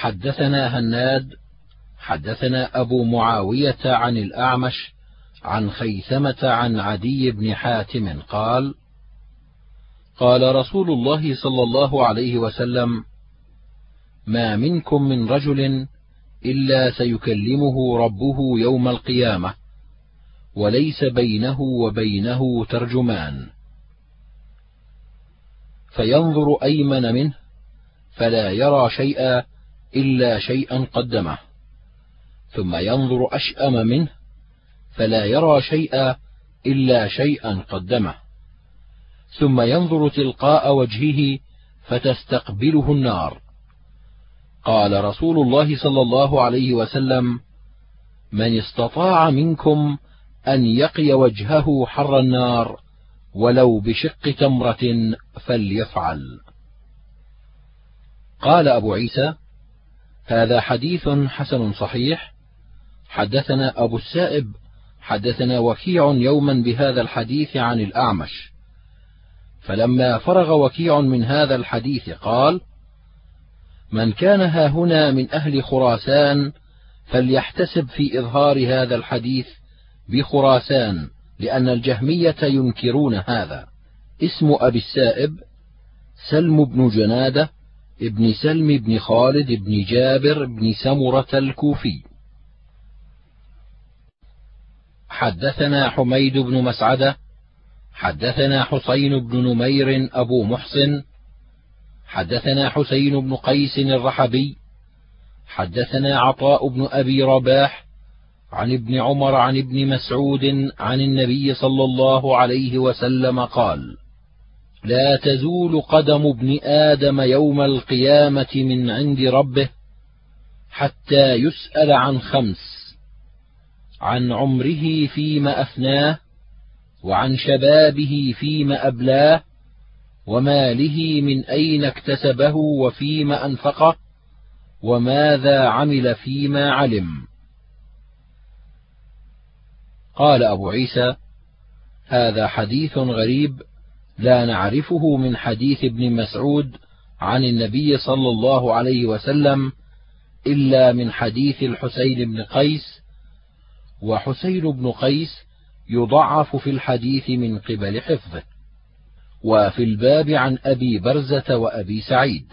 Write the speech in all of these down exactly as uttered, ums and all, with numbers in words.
حدثنا هناد حدثنا أبو معاوية عن الأعمش عن خيثمة عن عدي بن حاتم قال: قال رسول الله صلى الله عليه وسلم: ما منكم من رجل إلا سيكلمه ربه يوم القيامة وليس بينه وبينه ترجمان، فينظر أيمن منه فلا يرى شيئا إلا شيئا قدمه، ثم ينظر أشأم منه فلا يرى شيئا إلا شيئا قدمه، ثم ينظر تلقاء وجهه فتستقبله النار. قال رسول الله صلى الله عليه وسلم: من استطاع منكم أن يقي وجهه حر النار ولو بشق تمرة فليفعل. قال أبو عيسى: هذا حديث حسن صحيح. حدثنا أبو السائب حدثنا وكيع يوما بهذا الحديث عن الأعمش، فلما فرغ وكيع من هذا الحديث قال: من كان هاهنا من أهل خراسان فليحتسب في إظهار هذا الحديث بخراسان، لأن الجهمية ينكرون هذا. اسم أبي السائب سلم بن جنادة ابن سلم بن خالد بن جابر بن سمرة الكوفي. حدثنا حميد بن مسعدة حدثنا حسين بن نمير أبو محسن حدثنا حسين بن قيس الرحبي حدثنا عطاء بن أبي رباح عن ابن عمر عن ابن مسعود عن النبي صلى الله عليه وسلم قال: لا تزول قدم ابن آدم يوم القيامة من عند ربه حتى يسأل عن خمس: عن عمره فيما أفناه، وعن شبابه فيما أبلاه، وماله من أين اكتسبه وفيما أنفقه، وماذا عمل فيما علم. قال أبو عيسى: هذا حديث غريب لا نعرفه من حديث ابن مسعود عن النبي صلى الله عليه وسلم إلا من حديث الحسين بن قيس، وحسين بن قيس يضعف في الحديث من قبل حفظه. وفي الباب عن أبي برزة وأبي سعيد.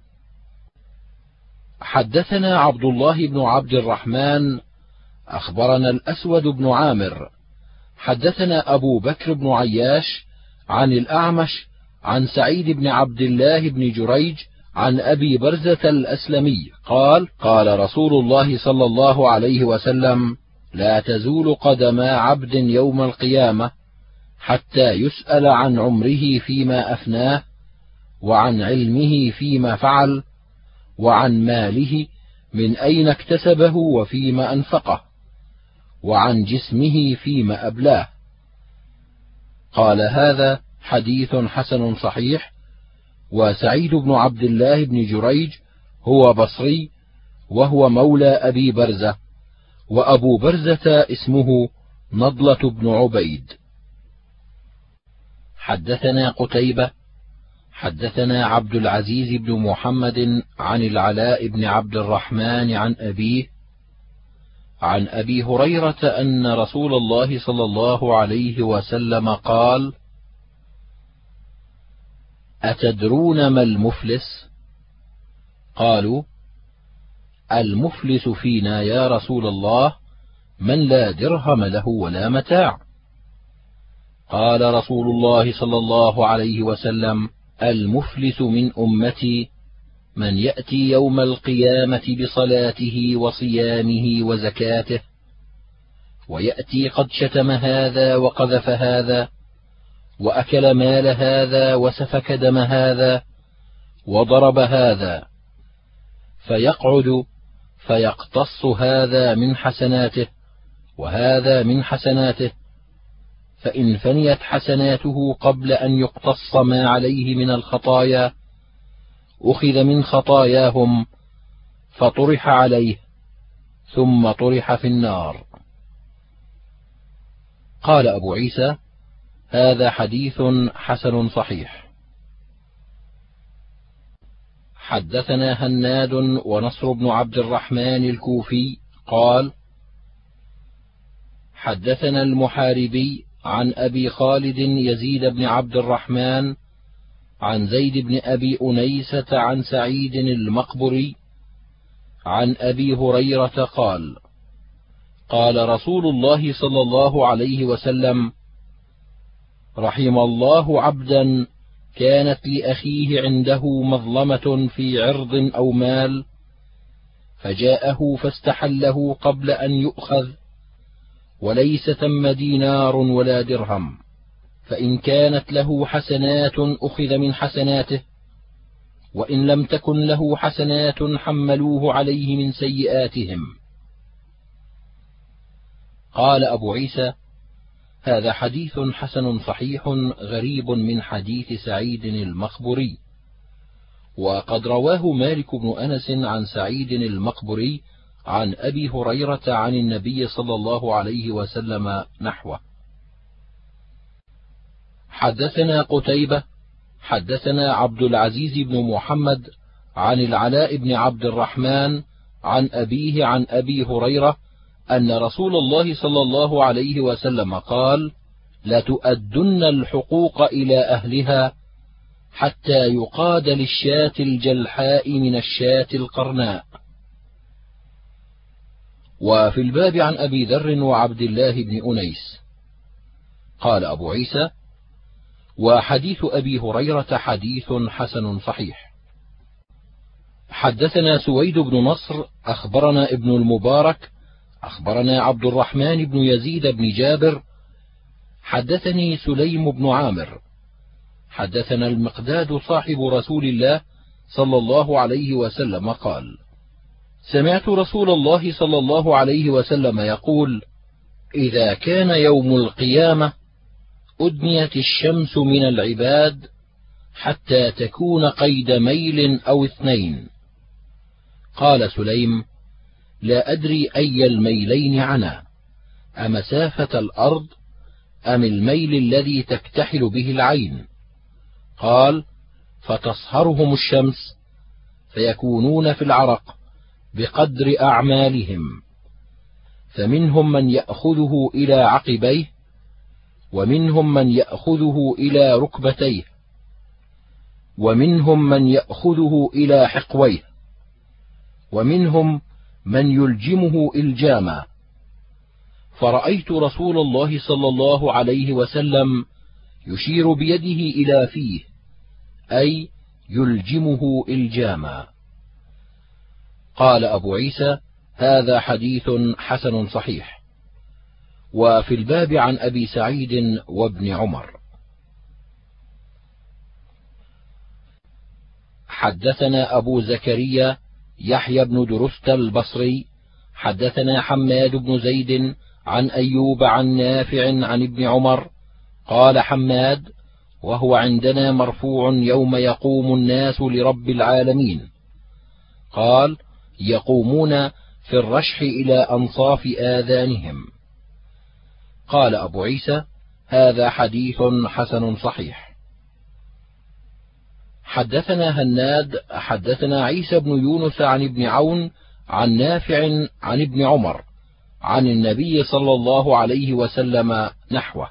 حدثنا عبد الله بن عبد الرحمن أخبرنا الأسود بن عامر حدثنا أبو بكر بن عياش عن الأعمش عن سعيد بن عبد الله بن جريج عن أبي برزة الأسلمي قال: قال رسول الله صلى الله عليه وسلم: لا تزول قدما عبد يوم القيامة حتى يسأل عن عمره فيما أفناه، وعن علمه فيما فعل، وعن ماله من أين اكتسبه وفيما أنفقه، وعن جسمه فيما أبلاه. قال: هذا حديث حسن صحيح. وسعيد بن عبد الله بن جريج هو بصري، وهو مولى أبي برزة، وأبو برزة اسمه نضلة بن عبيد. حدثنا قتيبة حدثنا عبد العزيز بن محمد عن العلاء بن عبد الرحمن عن أبيه عن أبي هريرة أن رسول الله صلى الله عليه وسلم قال: أتدرون ما المفلس؟ قالوا: المفلس فينا يا رسول الله من لا درهم له ولا متاع. قال رسول الله صلى الله عليه وسلم: المفلس من أمتي من يأتي يوم القيامة بصلاته وصيامه وزكاته، ويأتي قد شتم هذا وقذف هذا، وأكل مال هذا وسفك دم هذا وضرب هذا، فيقعد فيقتص هذا من حسناته وهذا من حسناته، فإن فنيت حسناته قبل أن يقتص ما عليه من الخطايا أخذ من خطاياهم فطرح عليه ثم طرح في النار. قال أبو عيسى: هذا حديث حسن صحيح. حدثنا هناد ونصر بن عبد الرحمن الكوفي قال حدثنا المحاربي عن أبي خالد يزيد بن عبد الرحمن عن زيد بن أبي أنيسة عن سعيد المقبري عن أبي هريرة قال قال رسول الله صلى الله عليه وسلم: رحم الله عبدا كانت لأخيه عنده مظلمة في عرض أو مال، فجاءه فاستحله قبل أن يؤخذ، وليس ثم دينار ولا درهم، فإن كانت له حسنات أخذ من حسناته، وإن لم تكن له حسنات حملوه عليه من سيئاتهم. قال أبو عيسى: هذا حديث حسن صحيح غريب من حديث سعيد المقبري. وقد رواه مالك بن أنس عن سعيد المقبري عن أبي هريرة عن النبي صلى الله عليه وسلم نحوه. حدثنا قتيبة حدثنا عبد العزيز بن محمد عن العلاء بن عبد الرحمن عن أبيه عن أبي هريرة أن رسول الله صلى الله عليه وسلم قال: لتؤدن الحقوق إلى أهلها حتى يقاد للشاة الجلحاء من الشاة القرناء. وفي الباب عن أبي ذر وعبد الله بن أنيس. قال أبو عيسى: وحديث أبي هريرة حديث حسن صحيح. حدثنا سويد بن نصر أخبرنا ابن المبارك أخبرنا عبد الرحمن بن يزيد بن جابر حدثني سليم بن عامر حدثنا المقداد صاحب رسول الله صلى الله عليه وسلم قال: سمعت رسول الله صلى الله عليه وسلم يقول: إذا كان يوم القيامة أدنيت الشمس من العباد حتى تكون قيد ميل أو اثنين. قال سليم: لا أدري أي الميلين عنا، أمسافة الأرض أم الميل الذي تكتحل به العين؟ قال: فتصهرهم الشمس فيكونون في العرق بقدر أعمالهم، فمنهم من يأخذه إلى عقبيه، ومنهم من يأخذه إلى ركبتيه، ومنهم من يأخذه إلى حقويه، ومنهم من يلجمه إلجاما. فرأيت رسول الله صلى الله عليه وسلم يشير بيده إلى فيه، أي يلجمه إلجاما. قال أبو عيسى: هذا حديث حسن صحيح. وفي الباب عن أبي سعيد وابن عمر. حدثنا أبو زكريا يحيى بن درست البصري حدثنا حماد بن زيد عن أيوب عن نافع عن ابن عمر قال حماد: وهو عندنا مرفوع يوم يقوم الناس لرب العالمين. قال: يقومون في الرشح إلى أنصاف آذانهم. قال أبو عيسى: هذا حديث حسن صحيح. حدثنا هناد حدثنا عيسى بن يونس عن ابن عون عن نافع عن ابن عمر عن النبي صلى الله عليه وسلم نحوه.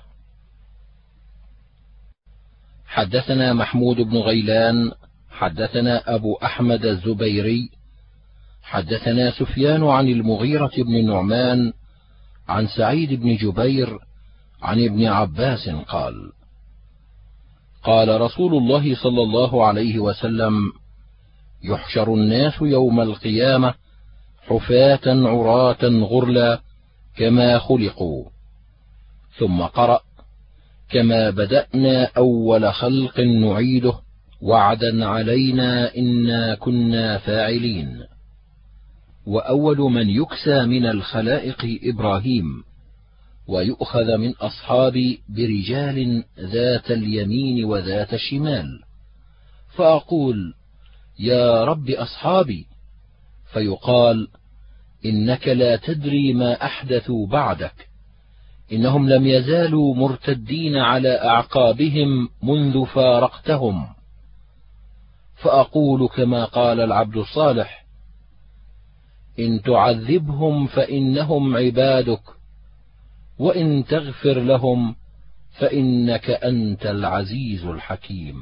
حدثنا محمود بن غيلان حدثنا أبو أحمد الزبيري حدثنا سفيان عن المغيرة بن النعمان عن سعيد بن جبير عن ابن عباس قال: قال رسول الله صلى الله عليه وسلم: يحشر الناس يوم القيامة حفاة عراة غرلا كما خلقوا. ثم قرأ: كما بدأنا أول خلق نعيده وعدا علينا إنا كنا فاعلين. وأول من يكسى من الخلائق إبراهيم، ويؤخذ من أصحابي برجال ذات اليمين وذات الشمال، فأقول: يا رب أصحابي، فيقال: إنك لا تدري ما أحدثوا بعدك، إنهم لم يزالوا مرتدين على أعقابهم منذ فارقتهم. فأقول كما قال العبد الصالح: إن تعذبهم فإنهم عبادك، وإن تغفر لهم فإنك أنت العزيز الحكيم.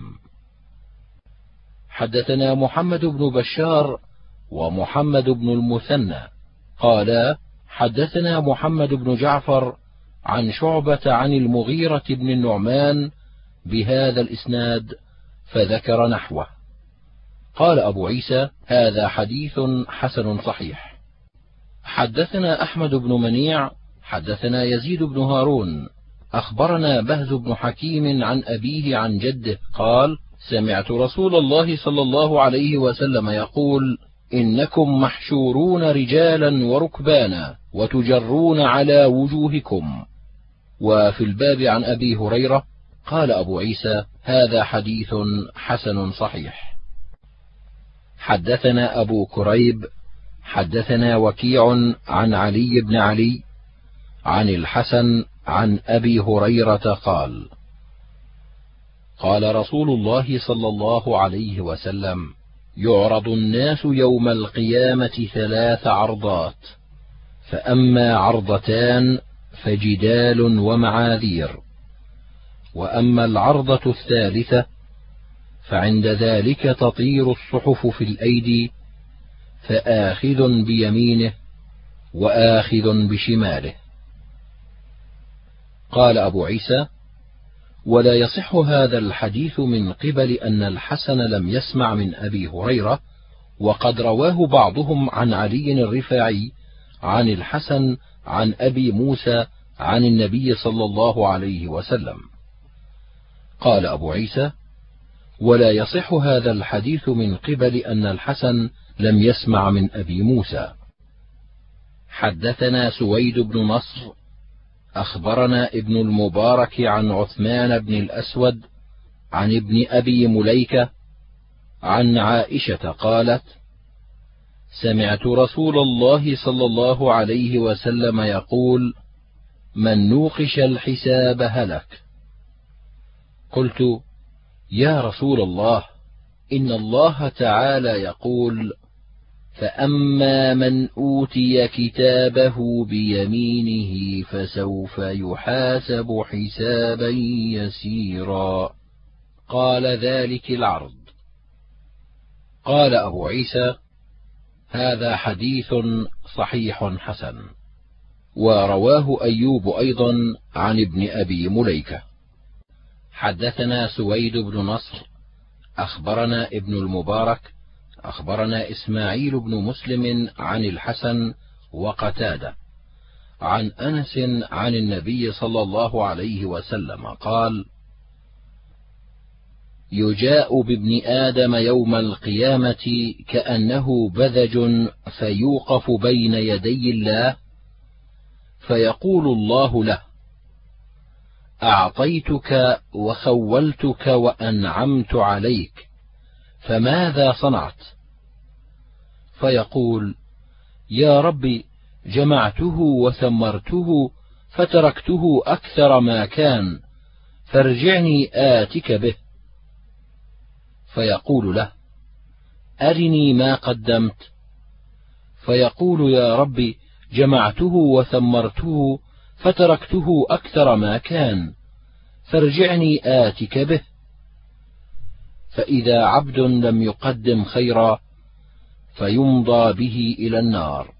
حدثنا محمد بن بشار ومحمد بن المثنى قالا: حدثنا محمد بن جعفر عن شعبة عن المغيرة بن النعمان بهذا الإسناد فذكر نحوه. قال أبو عيسى: هذا حديث حسن صحيح. حدثنا أحمد بن منيع حدثنا يزيد بن هارون أخبرنا بهز بن حكيم عن أبيه عن جده قال: سمعت رسول الله صلى الله عليه وسلم يقول: إنكم محشورون رجالا وركبانا وتجرون على وجوهكم. وفي الباب عن أبي هريرة. قال أبو عيسى: هذا حديث حسن صحيح. حدثنا أبو كريب حدثنا وكيع عن علي بن علي عن الحسن عن أبي هريرة قال: قال رسول الله صلى الله عليه وسلم: يعرض الناس يوم القيامة ثلاث عرضات، فأما عرضتان فجدال ومعاذير، وأما العرضة الثالثة فعند ذلك تطير الصحف في الأيدي، فآخذ بيمينه وآخذ بشماله. قال أبو عيسى: ولا يصح هذا الحديث من قبل أن الحسن لم يسمع من أبي هريرة، وقد رواه بعضهم عن علي الرفاعي عن الحسن عن أبي موسى عن النبي صلى الله عليه وسلم. قال أبو عيسى: ولا يصح هذا الحديث من قبل أن الحسن لم يسمع من أبي موسى. حدثنا سويد بن نصر أخبرنا ابن المبارك عن عثمان بن الأسود عن ابن أبي مليكة عن عائشة قالت: سمعت رسول الله صلى الله عليه وسلم يقول: من نوقش الحساب هلك. قلت: يا رسول الله، إن الله تعالى يقول: فأما من أوتي كتابه بيمينه فسوف يحاسب حسابا يسيرا. قال: ذلك العرض. قال أبو عيسى: هذا حديث صحيح حسن. ورواه أيوب أيضا عن ابن أبي مليكة. حدثنا سويد بن نصر أخبرنا ابن المبارك أخبرنا إسماعيل بن مسلم عن الحسن وقتادة عن أنس عن النبي صلى الله عليه وسلم قال: يجاء بابن آدم يوم القيامة كأنه بذج فيوقف بين يدي الله، فيقول الله له: أعطيتك وخولتك وأنعمت عليك، فماذا صنعت؟ فيقول: يا ربي، جمعته وثمرته فتركته أكثر ما كان، فارجعني آتك به. فيقول له: أرني ما قدمت. فيقول: يا ربي، جمعته وثمرته فتركته أكثر ما كان، فارجعني آتك به. فإذا عبد لم يقدم خيرا فيمضى به إلى النار.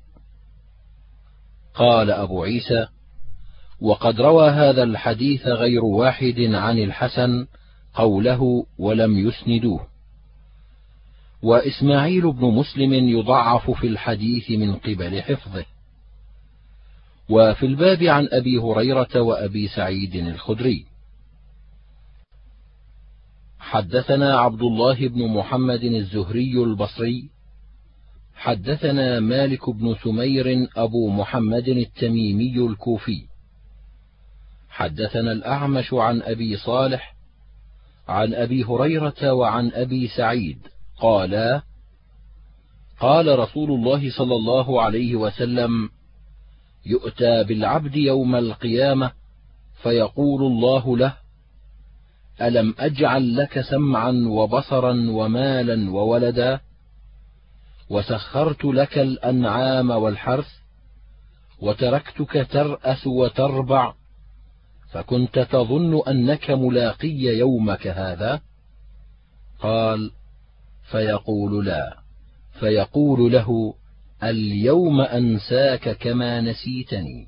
قال أبو عيسى: وقد روى هذا الحديث غير واحد عن الحسن قوله ولم يسندوه. وإسماعيل بن مسلم يضعف في الحديث من قبل حفظه. وفي الباب عن أبي هريرة وأبي سعيد الخدري. حدثنا عبد الله بن محمد الزهري البصري حدثنا مالك بن سمير أبو محمد التميمي الكوفي حدثنا الأعمش عن أبي صالح عن أبي هريرة وعن أبي سعيد قالا: قال رسول الله صلى الله عليه وسلم: يؤتى بالعبد يوم القيامة فيقول الله له: ألم أجعل لك سمعا وبصرا ومالا وولدا وسخرت لك الأنعام والحرث وتركتك ترأس وتربع فكنت تظن أنك ملاقي يومك هذا؟ قال: فيقول: لا. فيقول له: اليوم أنساك كما نسيتني.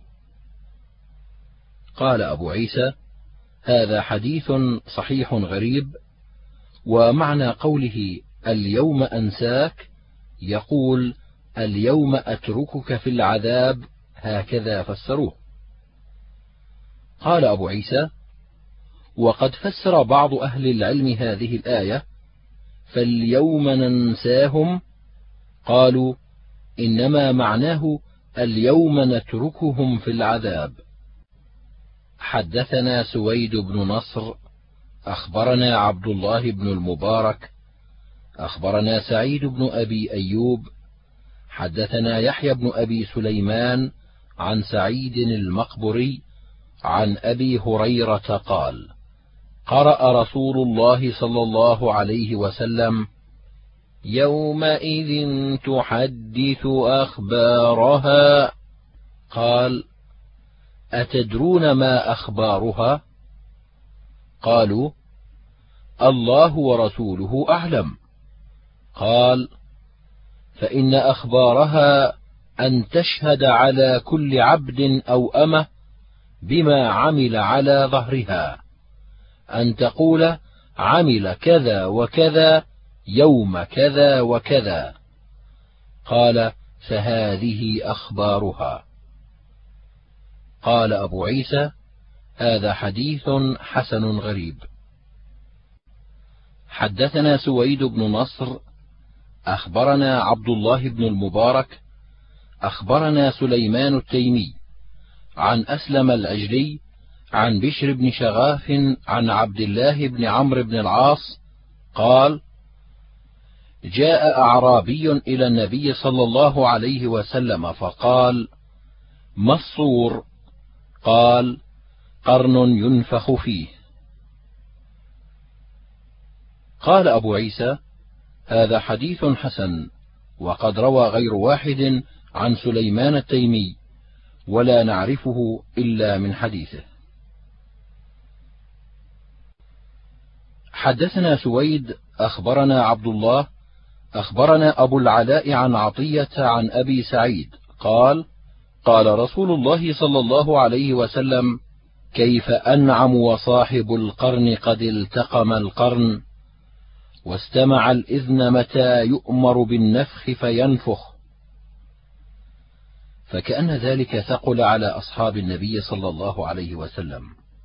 قال أبو عيسى: هذا حديث صحيح غريب. ومعنى قوله اليوم أنساك يقول اليوم أتركك في العذاب، هكذا فسروه. قال أبو عيسى: وقد فسر بعض أهل العلم هذه الآية فاليوم ننساهم، قالوا إنما معناه اليوم نتركهم في العذاب. حدثنا سويد بن نصر أخبرنا عبد الله بن المبارك أخبرنا سعيد بن أبي أيوب حدثنا يحيى بن أبي سليمان عن سعيد المقبري عن أبي هريرة قال: قرأ رسول الله صلى الله عليه وسلم: يومئذ تحدث أخبارها. قال: أتدرون ما أخبارها؟ قالوا: الله ورسوله أعلم. قال: فإن أخبارها أن تشهد على كل عبد أو أمة بما عمل على ظهرها، أن تقول عمل كذا وكذا يوم كذا وكذا. قال: فهذه أخبارها. قال أبو عيسى: هذا حديث حسن غريب. حدثنا سويد بن نصر أخبرنا عبد الله بن المبارك أخبرنا سليمان التيمي عن أسلم العجلي عن بشر بن شغاف عن عبد الله بن عمرو بن العاص قال: جاء أعرابي إلى النبي صلى الله عليه وسلم فقال: ما الصور؟ قال: قرن ينفخ فيه. قال أبو عيسى: هذا حديث حسن، وقد روى غير واحد عن سليمان التيمي ولا نعرفه إلا من حديثه. حدثنا سويد أخبرنا عبد الله أخبرنا أبو العلاء عن عطية عن أبي سعيد قال: قال رسول الله صلى الله عليه وسلم: كيف أنعم وصاحب القرن قد التقم القرن واستمع الإذن متى يؤمر بالنفخ فينفخ. فكأن ذلك ثقل على أصحاب النبي صلى الله عليه وسلم،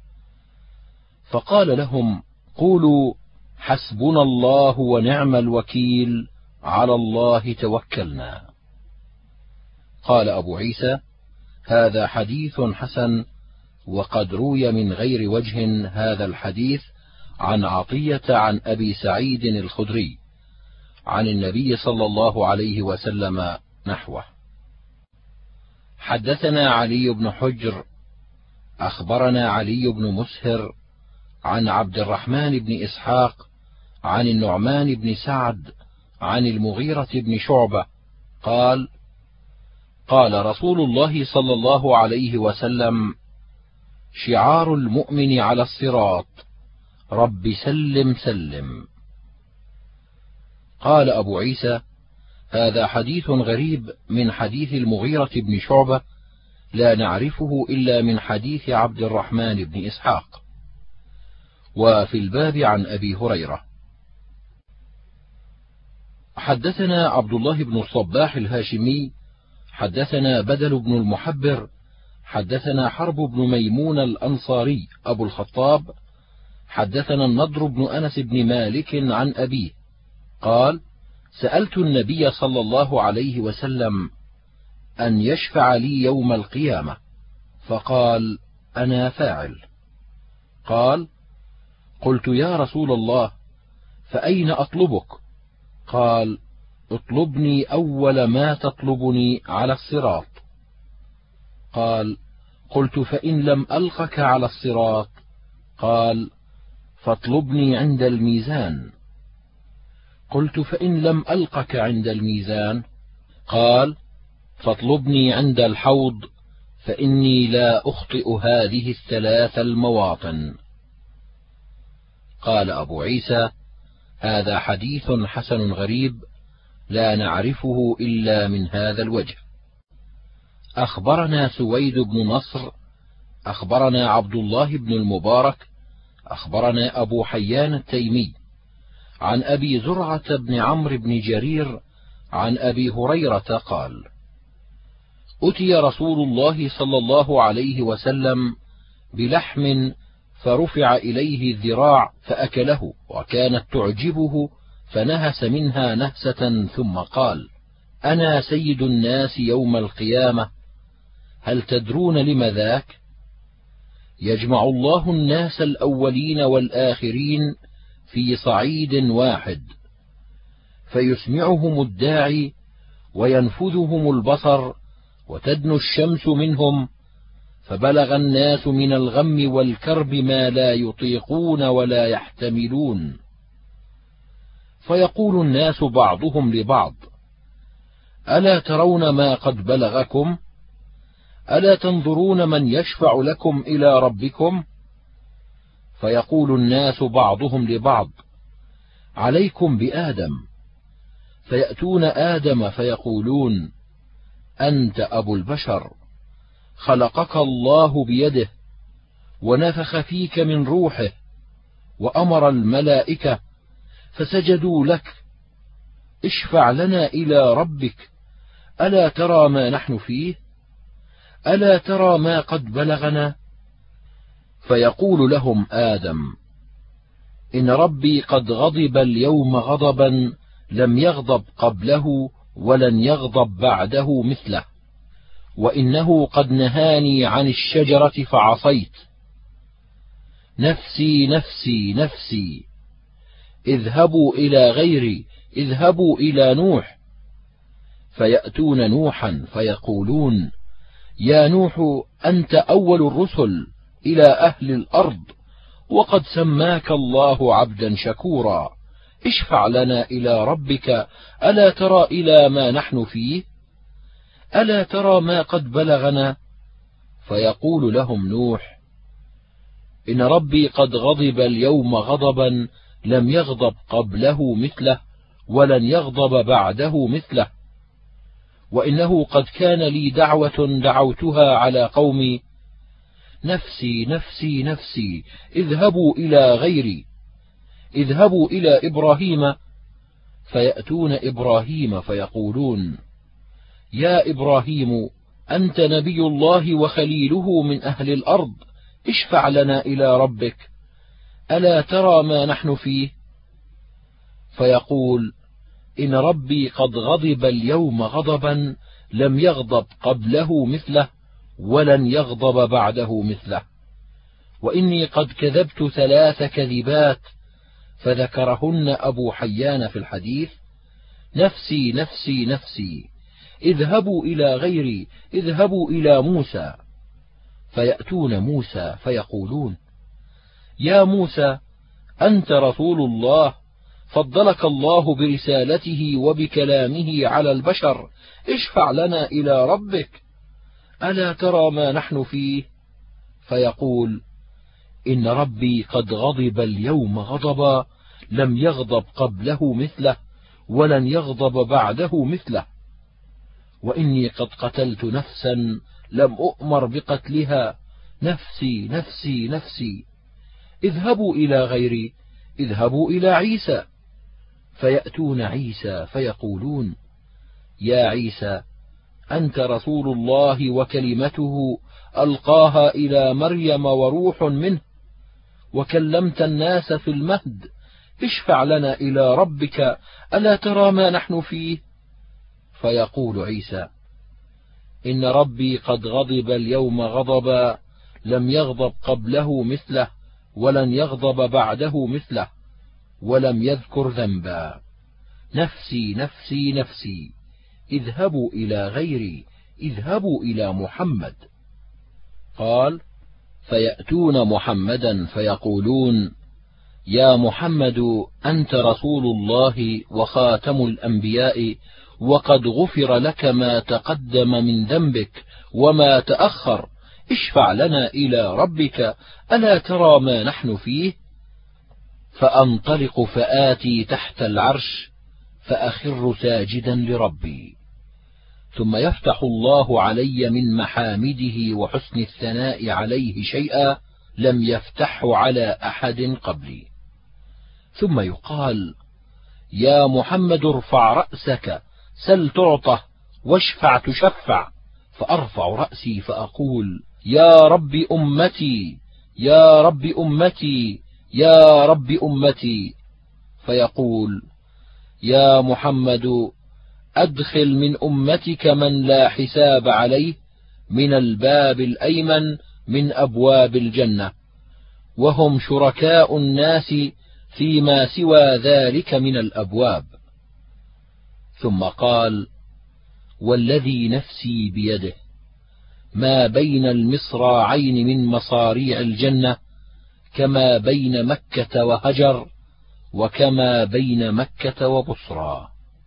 فقال لهم: قولوا حسبنا الله ونعم الوكيل، على الله توكلنا. قال أبو عيسى: هذا حديث حسن، وقد روي من غير وجه هذا الحديث عن عطية عن أبي سعيد الخدري عن النبي صلى الله عليه وسلم نحوه. حدثنا علي بن حجر أخبرنا علي بن مسهر عن عبد الرحمن بن إسحاق عن النعمان بن سعد عن المغيرة بن شعبة قال: قال رسول الله صلى الله عليه وسلم: شعار المؤمن على الصراط رب سلم سلم. قال أبو عيسى: هذا حديث غريب من حديث المغيرة بن شعبة، لا نعرفه إلا من حديث عبد الرحمن بن إسحاق. وفي الباب عن أبي هريرة. حدثنا عبد الله بن الصباح الهاشمي حدثنا بدل بن المحبر حدثنا حرب بن ميمون الأنصاري أبو الخطاب حدثنا النضر بن أنس بن مالك عن أبيه قال: سألت النبي صلى الله عليه وسلم أن يشفع لي يوم القيامة، فقال: أنا فاعل. قال: قلت: يا رسول الله، فأين أطلبك؟ قال: اطلبني أول ما تطلبني على الصراط. قال: قلت: فإن لم ألقك على الصراط؟ قال: فاطلبني عند الميزان. قلت: فإن لم ألقك عند الميزان؟ قال: فاطلبني عند الحوض، فإني لا أخطئ هذه الثلاث المواطن. قال أبو عيسى: هذا حديث حسن غريب لا نعرفه إلا من هذا الوجه. أخبرنا سويد بن نصر أخبرنا عبد الله بن المبارك أخبرنا أبو حيان التيمي عن أبي زرعة بن عمرو بن جرير عن أبي هريرة قال: أتي رسول الله صلى الله عليه وسلم بلحم فرفع إليه الذراع فأكله، وكانت تعجبه فنهس منها نهسة ثم قال: أنا سيد الناس يوم القيامة، هل تدرون لم ذاك؟ يجمع الله الناس الأولين والآخرين في صعيد واحد، فيسمعهم الداعي وينفذهم البصر، وتدنو الشمس منهم، فبلغ الناس من الغم والكرب ما لا يطيقون ولا يحتملون، فيقول الناس بعضهم لبعض: ألا ترون ما قد بلغكم؟ ألا تنظرون من يشفع لكم إلى ربكم؟ فيقول الناس بعضهم لبعض: عليكم بآدم. فيأتون آدم فيقولون: أنت أبو البشر، خلقك الله بيده، ونفخ فيك من روحه، وأمر الملائكة فسجدوا لك، اشفع لنا إلى ربك، ألا ترى ما نحن فيه؟ ألا ترى ما قد بلغنا؟ فيقول لهم آدم: إن ربي قد غضب اليوم غضبا لم يغضب قبله ولن يغضب بعده مثله، وإنه قد نهاني عن الشجرة فعصيت. نفسي نفسي نفسي، اذهبوا إلى غيري، اذهبوا إلى نوح. فيأتون نوحا فيقولون: يا نوح، أنت أول الرسل إلى أهل الأرض، وقد سماك الله عبدا شكورا، اشفع لنا إلى ربك، ألا ترى إلى ما نحن فيه؟ ألا ترى ما قد بلغنا؟ فيقول لهم نوح: إن ربي قد غضب اليوم غضبا لم يغضب قبله مثله ولن يغضب بعده مثله، وإنه قد كان لي دعوة دعوتها على قومي: نفسي نفسي نفسي، اذهبوا إلى غيري، اذهبوا إلى إبراهيم. فيأتون إبراهيم فيقولون: يا إبراهيم، أنت نبي الله وخليله من أهل الأرض، اشفع لنا إلى ربك، ألا ترى ما نحن فيه؟ فيقول: إن ربي قد غضب اليوم غضبا لم يغضب قبله مثله ولن يغضب بعده مثله، وإني قد كذبت ثلاث كذبات، فذكرهن أبو حيان في الحديث: نفسي نفسي نفسي، اذهبوا إلى غيري، اذهبوا إلى موسى. فيأتون موسى فيقولون: يا موسى، أنت رسول الله، فضلك الله برسالته وبكلامه على البشر، اشفع لنا إلى ربك، ألا ترى ما نحن فيه؟ فيقول: إن ربي قد غضب اليوم غضبا لم يغضب قبله مثله ولن يغضب بعده مثله، وإني قد قتلت نفسا لم أؤمر بقتلها، نفسي نفسي نفسي، اذهبوا إلى غيري، اذهبوا إلى عيسى. فيأتون عيسى فيقولون: يا عيسى، أنت رسول الله وكلمته ألقاها إلى مريم وروح منه، وكلمت الناس في المهد، اشفع لنا إلى ربك، ألا ترى ما نحن فيه؟ فيقول عيسى: إن ربي قد غضب اليوم غضبا لم يغضب قبله مثله ولن يغضب بعده مثله، ولم يذكر ذنبا. نفسي نفسي نفسي، اذهبوا إلى غيري، اذهبوا إلى محمد. قال: فيأتون محمدا فيقولون: يا محمد أنت رسول الله وخاتم الأنبياء، وقد غفر لك ما تقدم من ذنبك وما تأخر، اشفع لنا إلى ربك، ألا ترى ما نحن فيه؟ فأنطلق فآتي تحت العرش فأخر ساجدا لربي، ثم يفتح الله علي من محامده وحسن الثناء عليه شيئا لم يفتحه على أحد قبلي، ثم يقال: يا محمد ارفع رأسك سل تعطه واشفع تشفع، فأرفع رأسي فأقول: يا رب أمتي يا رب أمتي يا رب أمتي، فيقول: يا محمد أدخل من أمتك من لا حساب عليه من الباب الأيمن من أبواب الجنة، وهم شركاء الناس فيما سوى ذلك من الأبواب. ثم قال: والذي نفسي بيده ما بين المصراعين من مصاريع الجنة كما بين مكة وهجر، وكما بين مكة وبصرى.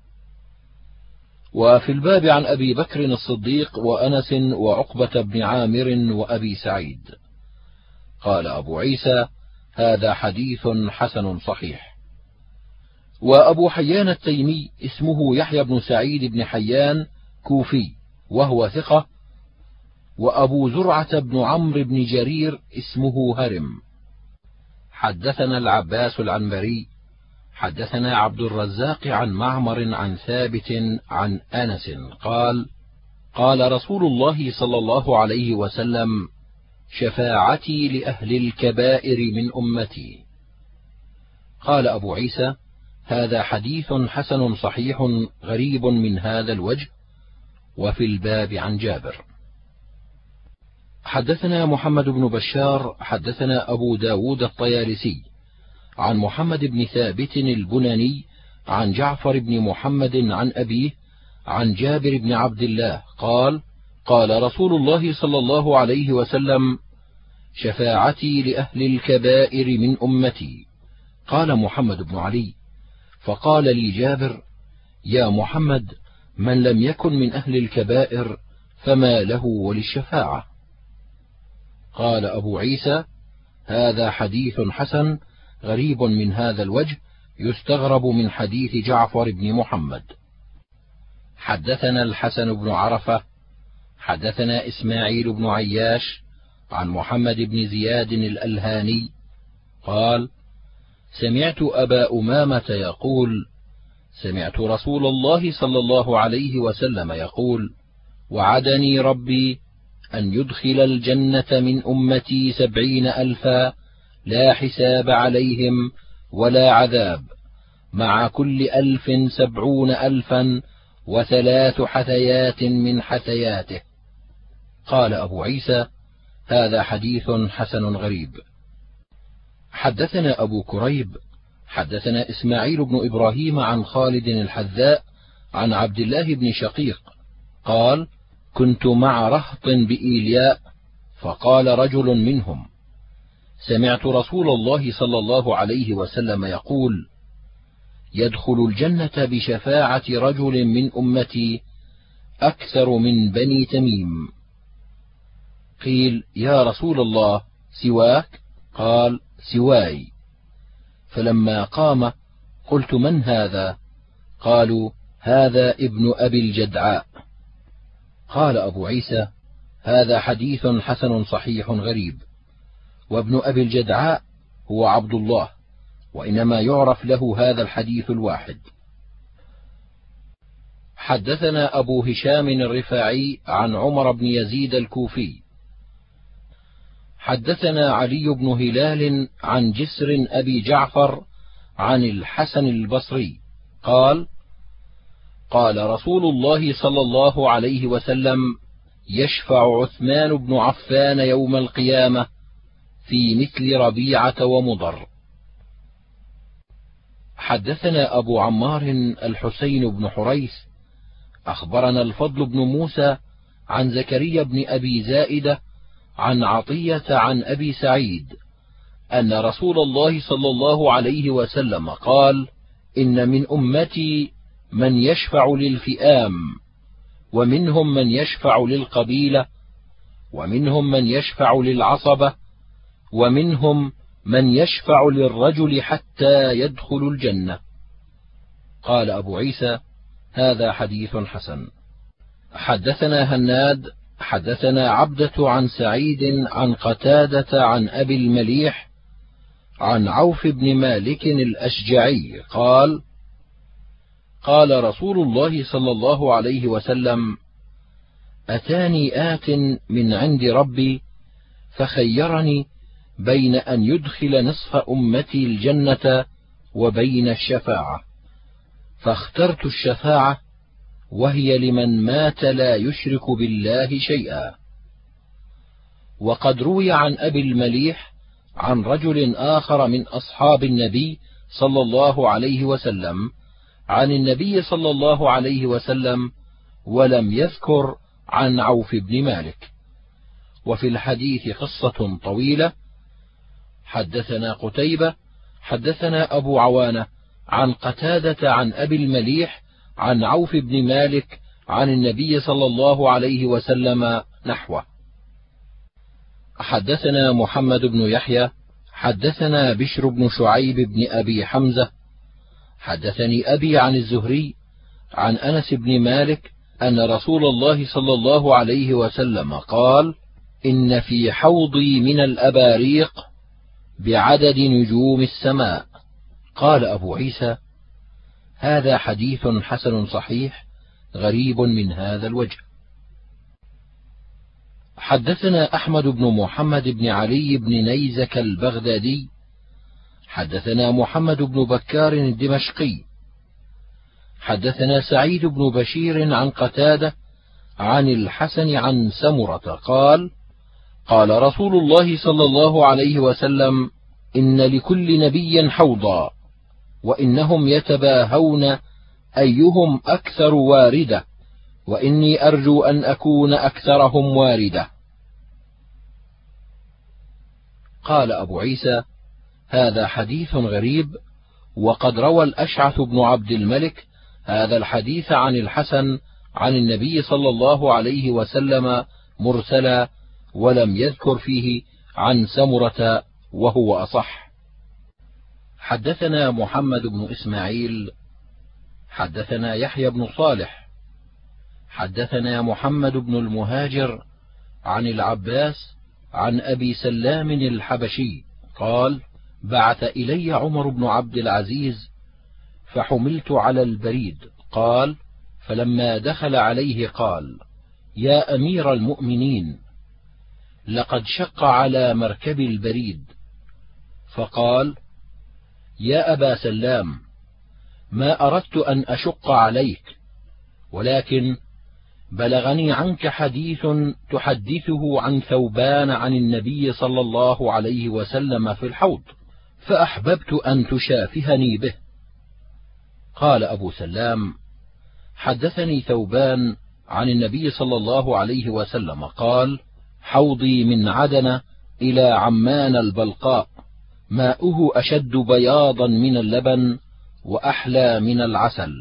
وفي الباب عن أبي بكر الصديق وأنس وعقبة بن عامر وأبي سعيد. قال أبو عيسى: هذا حديث حسن صحيح. وأبو حيان التيمي اسمه يحيى بن سعيد بن حيان، كوفي وهو ثقة. وأبو زرعة بن عمرو بن جرير اسمه هرم. حدثنا العباس العنبري حدثنا عبد الرزاق عن معمر عن ثابت عن أنس قال: قال رسول الله صلى الله عليه وسلم: شفاعتي لأهل الكبائر من أمتي. قال أبو عيسى: هذا حديث حسن صحيح غريب من هذا الوجه. وفي الباب عن جابر. حدثنا محمد بن بشار حدثنا أبو داود الطيالسي عن محمد بن ثابت البناني عن جعفر بن محمد عن أبيه عن جابر بن عبد الله قال: قال رسول الله صلى الله عليه وسلم: شفاعتي لأهل الكبائر من أمتي. قال محمد بن علي: فقال لي جابر: يا محمد، من لم يكن من أهل الكبائر فما له وللشفاعة؟ قال أبو عيسى: هذا حديث حسن غريب من هذا الوجه، يستغرب من حديث جعفر بن محمد. حدثنا الحسن بن عرفة حدثنا إسماعيل بن عياش عن محمد بن زياد الألهاني قال: سمعت أبا أمامة يقول: سمعت رسول الله صلى الله عليه وسلم يقول: وعدني ربي أن يدخل الجنة من أمتي سبعين ألفا لا حساب عليهم ولا عذاب، مع كل ألف سبعون ألفا وثلاث حثيات من حثياته. قال أبو عيسى: هذا حديث حسن غريب. حدثنا أبو كريب حدثنا إسماعيل بن إبراهيم عن خالد الحذاء عن عبد الله بن شقيق قال: كنت مع رهط بإيلياء، فقال رجل منهم: سمعت رسول الله صلى الله عليه وسلم يقول: يدخل الجنة بشفاعة رجل من أمتي أكثر من بني تميم. قيل: يا رسول الله، سواك؟ قال: سواي. فلما قام قلت: من هذا؟ قالوا: هذا ابن أبي الجدعاء. قال أبو عيسى: هذا حديث حسن صحيح غريب. وابن أبي الجدعاء هو عبد الله، وإنما يعرف له هذا الحديث الواحد. حدثنا أبو هشام الرفاعي عن عمر بن يزيد الكوفي حدثنا علي بن هلال عن جسر أبي جعفر عن الحسن البصري قال: قال رسول الله صلى الله عليه وسلم: يشفع عثمان بن عفان يوم القيامة في مثل ربيعة ومضر. حدثنا أبو عمار الحسين بن حريث أخبرنا الفضل بن موسى عن زكريا بن أبي زائدة عن عطية عن أبي سعيد أن رسول الله صلى الله عليه وسلم قال: إن من أمتي من يشفع للفئام، ومنهم من يشفع للقبيلة، ومنهم من يشفع للعصبة، ومنهم من يشفع للرجل حتى يدخل الجنة. قال أبو عيسى: هذا حديث حسن. حدثنا هناد حدثنا عبدة عن سعيد عن قتادة عن أبي المليح عن عوف بن مالك الأشجعي قال: قال رسول الله صلى الله عليه وسلم: أتاني آت من عند ربي فخيرني بين أن يدخل نصف أمتي الجنة وبين الشفاعة، فاخترت الشفاعة، وهي لمن مات لا يشرك بالله شيئا. وقد روي عن أبي المليح عن رجل آخر من أصحاب النبي صلى الله عليه وسلم عن النبي صلى الله عليه وسلم، ولم يذكر عن عوف بن مالك. وفي الحديث قصة طويلة. حدثنا قتيبة حدثنا أبو عوانة عن قتادة عن أبي المليح عن عوف بن مالك عن النبي صلى الله عليه وسلم نحوه. حدثنا محمد بن يحيى حدثنا بشر بن شعيب بن أبي حمزة حدثني أبي عن الزهري عن أنس بن مالك أن رسول الله صلى الله عليه وسلم قال: إن في حوضي من الأباريق بعدد نجوم السماء. قال أبو عيسى: هذا حديث حسن صحيح غريب من هذا الوجه. حدثنا أحمد بن محمد بن علي بن نيزك البغدادي حدثنا محمد بن بكار الدمشقي حدثنا سعيد بن بشير عن قتادة عن الحسن عن سمرة قال: قال رسول الله صلى الله عليه وسلم: إن لكل نبي حوضا، وإنهم يتباهون أيهم أكثر واردة، وإني أرجو أن أكون أكثرهم واردة. قال أبو عيسى: هذا حديث غريب، وقد روى الأشعث بن عبد الملك هذا الحديث عن الحسن عن النبي صلى الله عليه وسلم مرسلا، ولم يذكر فيه عن سمرة، وهو أصح. حدثنا محمد بن إسماعيل حدثنا يحيى بن صالح حدثنا محمد بن المهاجر عن العباس عن أبي سلام الحبشي قال: بعث إلي عمر بن عبد العزيز فحملت على البريد. قال: فلما دخل عليه قال: يا أمير المؤمنين، لقد شق على مركب البريد. فقال: يا أبا سلام، ما أردت أن أشق عليك، ولكن بلغني عنك حديث تحدثه عن ثوبان عن النبي صلى الله عليه وسلم في الحوض، فأحببت أن تشافهني به. قال أبو سلام: حدثني ثوبان عن النبي صلى الله عليه وسلم قال: حوضي من عدن إلى عمان البلقاء، ماؤه أشد بياضا من اللبن وأحلى من العسل،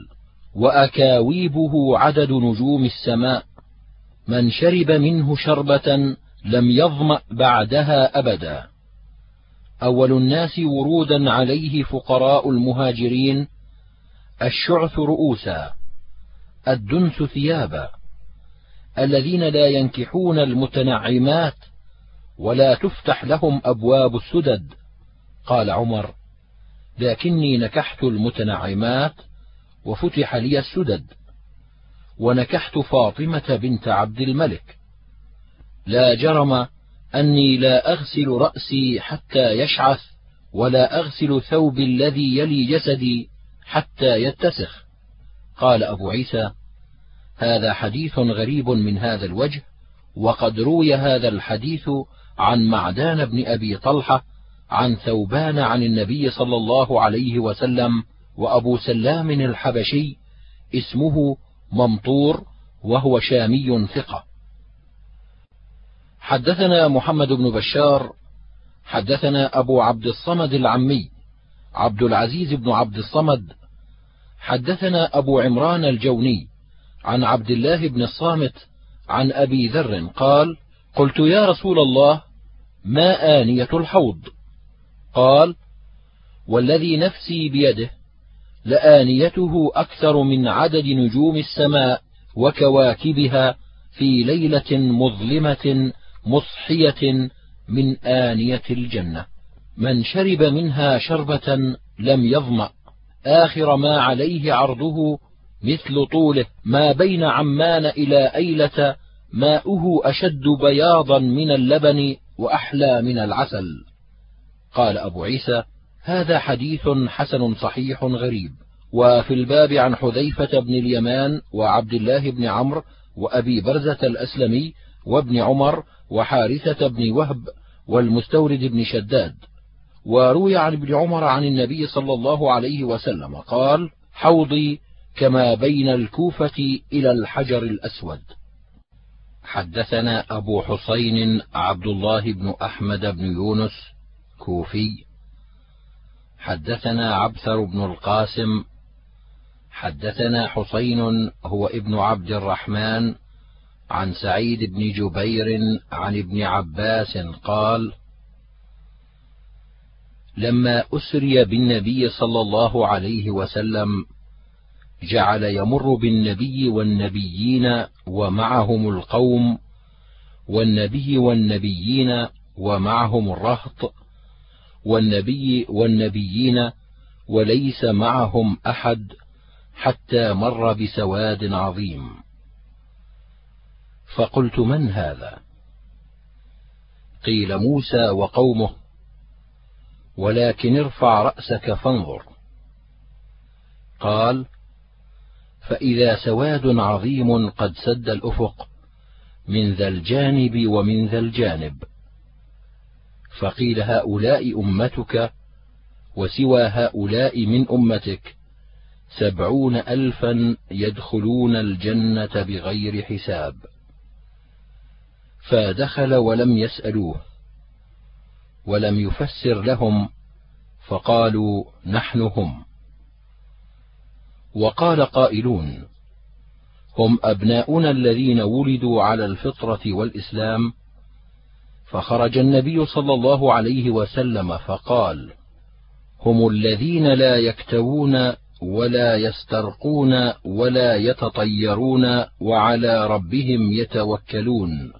وأكاويبه عدد نجوم السماء، من شرب منه شربة لم يظمأ بعدها أبدا. أول الناس ورودا عليه فقراء المهاجرين، الشعث رؤوسا، الدنس ثيابا، الذين لا ينكحون المتنعمات ولا تفتح لهم أبواب السدد. قال عمر: لكني نكحت المتنعمات وفتح لي السدد، ونكحت فاطمة بنت عبد الملك. لا جرم أني لا أغسل رأسي حتى يشعث، ولا أغسل ثوبي الذي يلي جسدي حتى يتسخ. قال أبو عيسى: هذا حديث غريب من هذا الوجه، وقد روي هذا الحديث عن معدان بن أبي طلحة عن ثوبان عن النبي صلى الله عليه وسلم. وأبو سلام الحبشي اسمه ممطور، وهو شامي ثقة. حدثنا محمد بن بشار حدثنا أبو عبد الصمد العمي عبد العزيز بن عبد الصمد حدثنا أبو عمران الجوني عن عبد الله بن الصامت عن أبي ذر قال: قلت يا رسول الله، ما آنية الحوض؟ قال: والذي نفسي بيده لآنيته أكثر من عدد نجوم السماء وكواكبها في ليلة مظلمة مصحية من آنية الجنة، من شرب منها شربة لم يظمأ، آخر ما عليه عرضه مثل طوله، ما بين عمان إلى أيلة، ماؤه أشد بياضا من اللبن وأحلى من العسل. قال أبو عيسى: هذا حديث حسن صحيح غريب. وفي الباب عن حذيفة بن اليمان وعبد الله بن عمرو وأبي برزة الأسلمي وابن عمر وحارثة بن وهب والمستورد بن شداد. وروي عن ابن عمر عن النبي صلى الله عليه وسلم قال: حوضي كما بين الكوفة إلى الحجر الأسود. حدثنا أبو حسين عبد الله بن أحمد بن يونس كوفي. حدثنا عبثر بن القاسم حدثنا حسين هو ابن عبد الرحمن عن سعيد بن جبير عن ابن عباس قال: لما أسري بالنبي صلى الله عليه وسلم جعل يمر بالنبي والنبيين ومعهم القوم، والنبي والنبيين ومعهم الرهط، والنبي والنبيين وليس معهم أحد، حتى مر بسواد عظيم. فقلت: من هذا؟ قيل: موسى وقومه، ولكن ارفع رأسك فانظر. قال: فإذا سواد عظيم قد سد الأفق من ذا الجانب ومن ذا الجانب. فقيل: هؤلاء أمتك، وسوى هؤلاء من أمتك سبعون ألفا يدخلون الجنة بغير حساب. فدخل ولم يسألوه ولم يفسر لهم، فقالوا: نحن هم. وقال قائلون: هم أبناؤنا الذين ولدوا على الفطرة والإسلام. فخرج النبي صلى الله عليه وسلم فقال: هم الذين لا يكتوون ولا يسترقون ولا يتطيرون وعلى ربهم يتوكلون.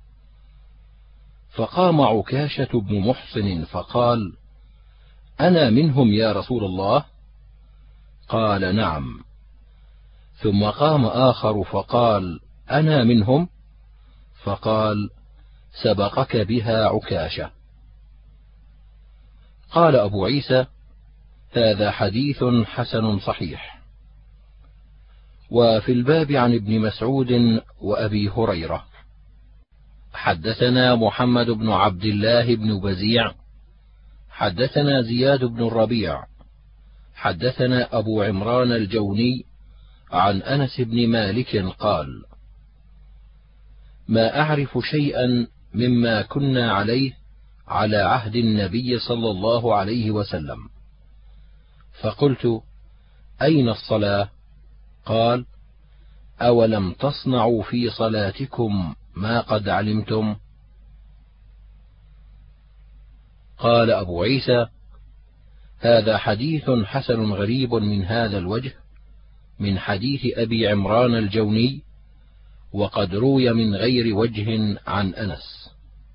فقام عكاشة بن محصن فقال: أنا منهم يا رسول الله؟ قال: نعم. ثم قام آخر فقال: أنا منهم؟ فقال: سبقك بها عكاشة. قال أبو عيسى: هذا حديث حسن صحيح. وفي الباب عن ابن مسعود وأبي هريرة. حدثنا محمد بن عبد الله بن بزيع حدثنا زياد بن الربيع حدثنا أبو عمران الجوني عن أنس بن مالك قال: ما أعرف شيئا مما كنا عليه على عهد النبي صلى الله عليه وسلم. فقلت: أين الصلاة؟ قال: أولم تصنعوا في صلاتكم ما قد علمتم؟ قال أبو عيسى: هذا حديث حسن غريب من هذا الوجه، من حديث أبي عمران الجوني، وقد روي من غير وجه عن أنس.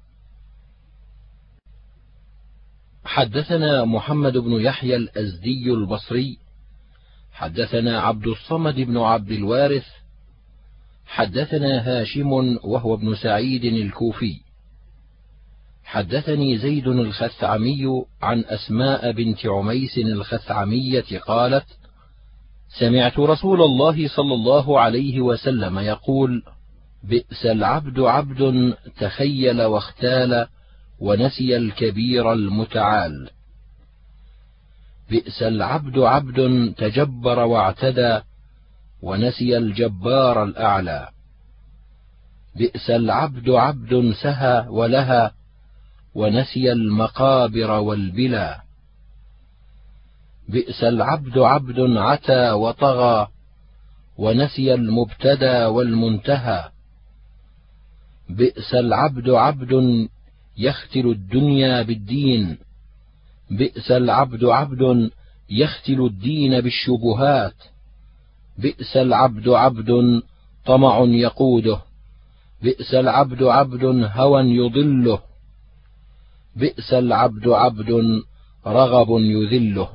حدثنا محمد بن يحيى الأزدي البصري حدثنا عبد الصمد بن عبد الوارث حدثنا هاشم وهو ابن سعيد الكوفي حدثني زيد الخثعمي عن أسماء بنت عميس الخثعمية قالت: سمعت رسول الله صلى الله عليه وسلم يقول: بئس العبد عبد تخيل واختال ونسي الكبير المتعال. بئس العبد عبد تجبر واعتدى ونسي الجبار الأعلى. بئس العبد عبد سهى ولهى ونسي المقابر والبلا. بئس العبد عبد عتى وطغى، ونسي المبتدى والمنتهى. بئس العبد عبد يختل الدنيا بالدين، بئس العبد عبد يختل الدين بالشبهات. بئس العبد عبد طمع يقوده، بئس العبد عبد هوى يضله. بئس العبد عبد رغب يذله.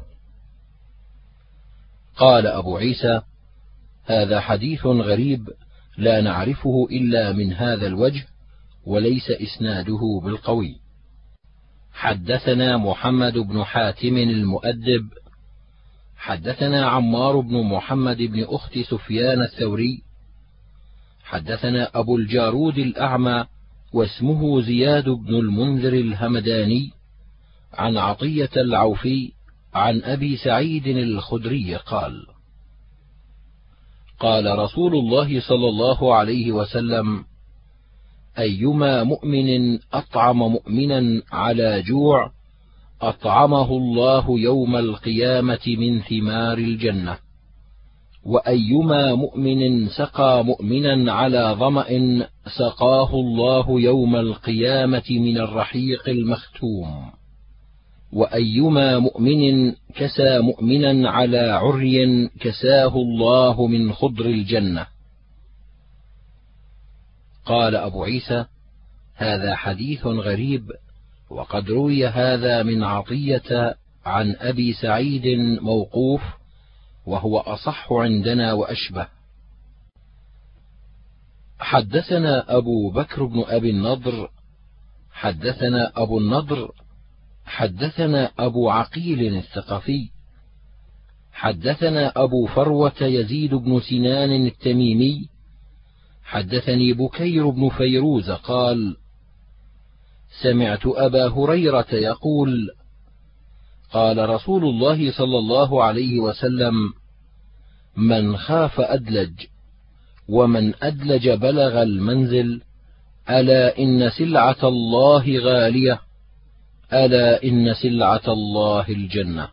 قال أبو عيسى: هذا حديث غريب لا نعرفه إلا من هذا الوجه، وليس إسناده بالقوي. حدثنا محمد بن حاتم المؤدب حدثنا عمار بن محمد بن أخت سفيان الثوري حدثنا أبو الجارود الأعمى واسمه زياد بن المنذر الهمداني عن عطية العوفي عن أبي سعيد الخدري قال: قال رسول الله صلى الله عليه وسلم: أيما مؤمن أطعم مؤمنا على جوع أطعمه الله يوم القيامة من ثمار الجنة، وأيما مؤمن سقى مؤمنا على ظمأ سقاه الله يوم القيامة من الرحيق المختوم، وأيما مؤمن كسى مؤمنا على عري كساه الله من خضر الجنة. قال أبو عيسى: هذا حديث غريب، وقد روي هذا من عطية عن أبي سعيد موقوف، وهو أصح عندنا وأشبه. حدثنا أبو بكر بن أبي النضر حدثنا أبو النضر حدثنا أبو عقيل الثقفي حدثنا أبو فروة يزيد بن سنان التميمي حدثني بكير بن فيروز قال: سمعت أبا هريرة يقول: قال رسول الله صلى الله عليه وسلم: من خاف أدلج، ومن أدلج بلغ المنزل. ألا إن سلعة الله غالية، ألا إن سلعة الله الجنة.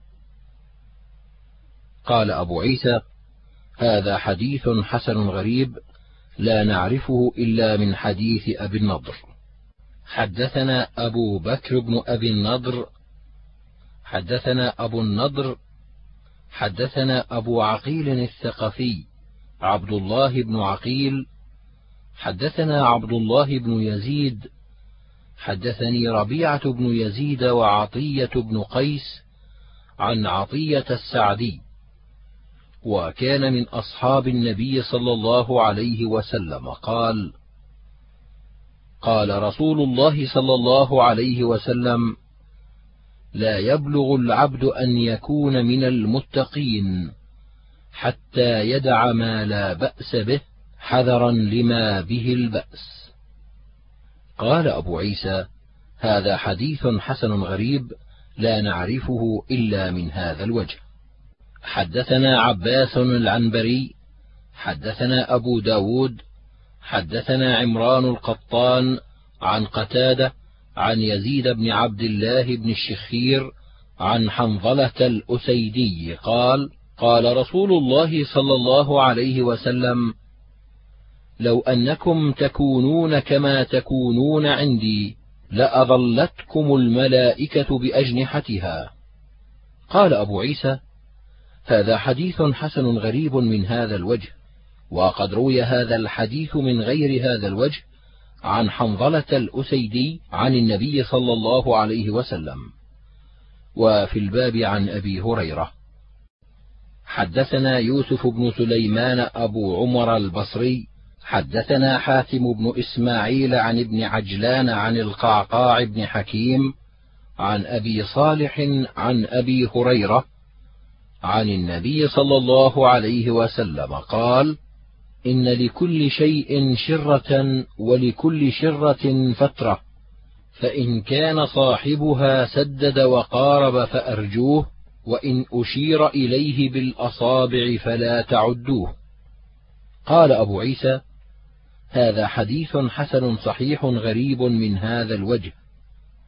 قال أبو عيسى: هذا حديث حسن غريب لا نعرفه إلا من حديث أبي النضر. حدثنا أبو بكر بن أبي النضر حدثنا أبو النضر حدثنا أبو عقيل الثقفي عبد الله بن عقيل حدثنا عبد الله بن يزيد حدثني ربيعة بن يزيد وعطية بن قيس عن عطية السعدي، وكان من أصحاب النبي صلى الله عليه وسلم قال: قال رسول الله صلى الله عليه وسلم: لا يبلغ العبد أن يكون من المتقين حتى يدع ما لا بأس به حذرا لما به البأس. قال أبو عيسى: هذا حديث حسن غريب لا نعرفه إلا من هذا الوجه. حدثنا عباس العنبري حدثنا أبو داود حدثنا عمران القطان عن قتادة عن يزيد بن عبد الله بن الشخير عن حنظلة الأسيدي قال: قال رسول الله صلى الله عليه وسلم: لو أنكم تكونون كما تكونون عندي لأظلتكم الملائكة بأجنحتها. قال أبو عيسى: هذا حديث حسن غريب من هذا الوجه، وقد روي هذا الحديث من غير هذا الوجه عن حنظلة الأسيدي عن النبي صلى الله عليه وسلم. وفي الباب عن أبي هريرة. حدثنا يوسف بن سليمان أبو عمر البصري حدثنا حاتم بن إسماعيل عن ابن عجلان عن القعقاع بن حكيم عن أبي صالح عن أبي هريرة عن النبي صلى الله عليه وسلم قال: إن لكل شيء شرة، ولكل شرة فترة، فإن كان صاحبها سدد وقارب فأرجوه، وإن أشير إليه بالأصابع فلا تعدوه. قال أبو عيسى: هذا حديث حسن صحيح غريب من هذا الوجه.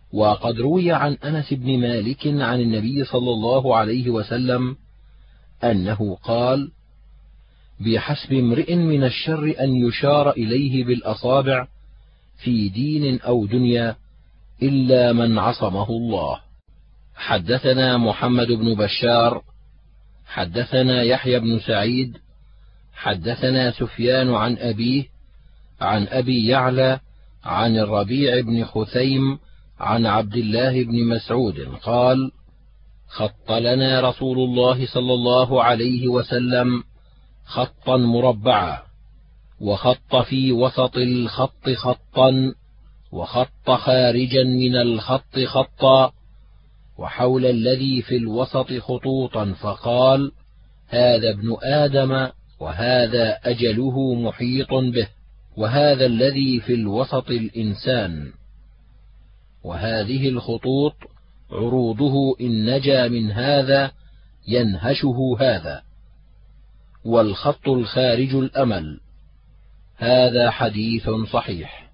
وقد روي عن أنس بن مالك عن النبي صلى الله عليه وسلم أنه قال: بحسب امرئ من الشر أن يشار إليه بالأصابع في دين أو دنيا إلا من عصمه الله. حدثنا محمد بن بشار حدثنا يحيى بن سعيد حدثنا سفيان عن أبيه عن أبي يعلى عن الربيع بن خثيم عن عبد الله بن مسعود قال: خط لنا رسول الله صلى الله عليه وسلم خطا مربعا، وخط في وسط الخط خطا، وخط خارجا من الخط خطا، وحول الذي في الوسط خطوطا، فقال: هذا ابن آدم، وهذا أجله محيط به، وهذا الذي في الوسط الإنسان، وهذه الخطوط عروضه إن نجا من هذا ينهشه هذا، والخط الخارج الأمل. هذا حديث صحيح.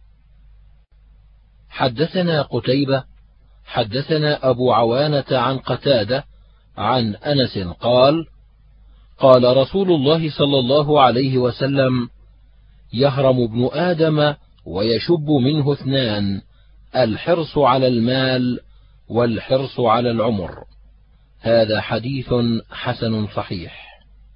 حدثنا قتيبة حدثنا أبو عوانة عن قتادة عن أنس قال: قال رسول الله صلى الله عليه وسلم: يهرم ابن آدم ويشب منه اثنان: الحرص على المال والحرص على العمر. هذا حديث حسن صحيح.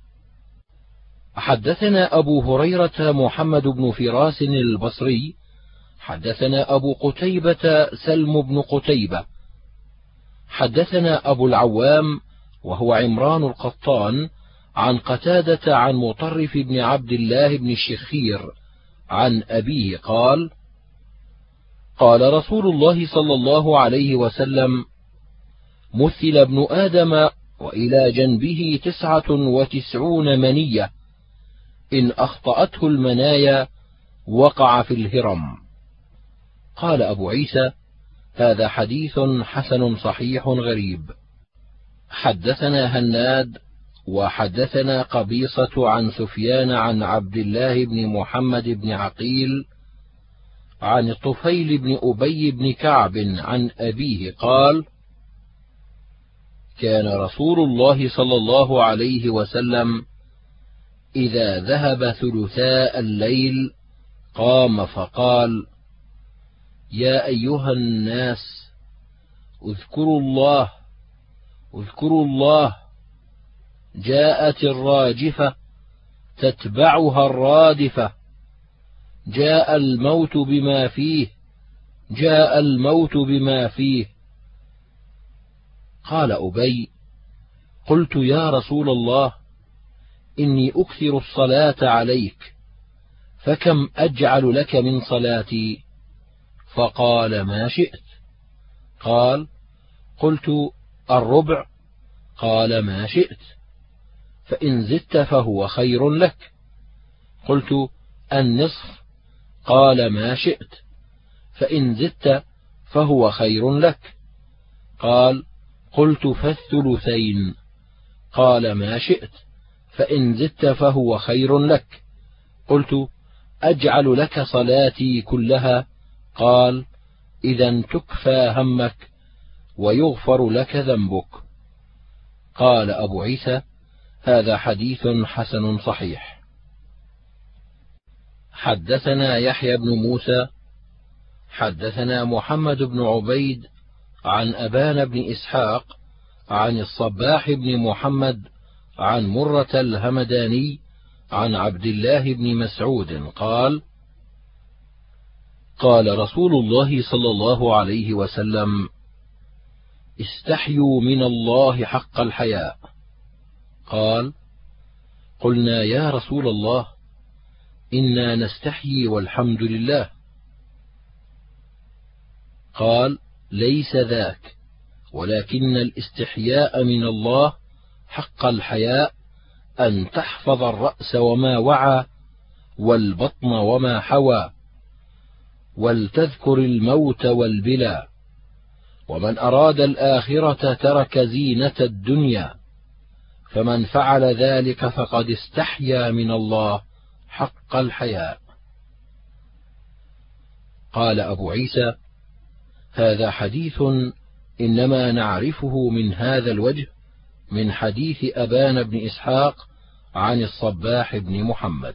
حدثنا أبو هريرة محمد بن فراس البصري حدثنا أبو قتيبة سلم بن قتيبة حدثنا أبو العوام وهو عمران القطان عن قتادة عن مطرف بن عبد الله بن الشخير عن أبيه قال: قال رسول الله صلى الله عليه وسلم: مثل ابن آدم وإلى جنبه تسعة وتسعون منية، إن أخطأته المنايا وقع في الهرم. قال أبو عيسى: هذا حديث حسن صحيح غريب. حدثنا هناد وحدثنا قبيصة عن سفيان عن عبد الله بن محمد بن عقيل عن الطفيل بن أبي بن كعب عن أبيه قال: كان رسول الله صلى الله عليه وسلم إذا ذهب ثلثاء الليل قام فقال: يا أيها الناس، اذكروا الله اذكروا الله، جاءت الراجفة تتبعها الرادفة، جاء الموت بما فيه جاء الموت بما فيه. قال أبي: قلت يا رسول الله، إني أكثر الصلاة عليك، فكم أجعل لك من صلاتي؟ فقال: ما شئت. قال: قلت: الربع؟ قال: ما شئت، فإن زدت فهو خير لك. قلت: النصف؟ قال: ما شئت، فإن زدت فهو خير لك. قال: قلت: فالثلثين؟ قال: ما شئت، فإن زدت فهو خير لك. قلت: أجعل لك صلاتي كلها؟ قال: إذا تكفى همك ويغفر لك ذنبك. قال أبو عيسى: هذا حديث حسن صحيح. حدثنا يحيى بن موسى حدثنا محمد بن عبيد عن أبان بن إسحاق عن الصباح بن محمد عن مرة الهمداني عن عبد الله بن مسعود قال: قال رسول الله صلى الله عليه وسلم: استحيوا من الله حق الحياء. قال: قلنا يا رسول الله، إنا نستحيي والحمد لله. قال: ليس ذاك، ولكن الاستحياء من الله حق الحياء أن تحفظ الرأس وما وعى، والبطن وما حوى، ولتذكر الموت والبلى، ومن أراد الآخرة ترك زينة الدنيا، فمن فعل ذلك فقد استحيا من الله حق الحياء. قال أبو عيسى: هذا حديث إنما نعرفه من هذا الوجه من حديث أبان بن إسحاق عن الصباح بن محمد.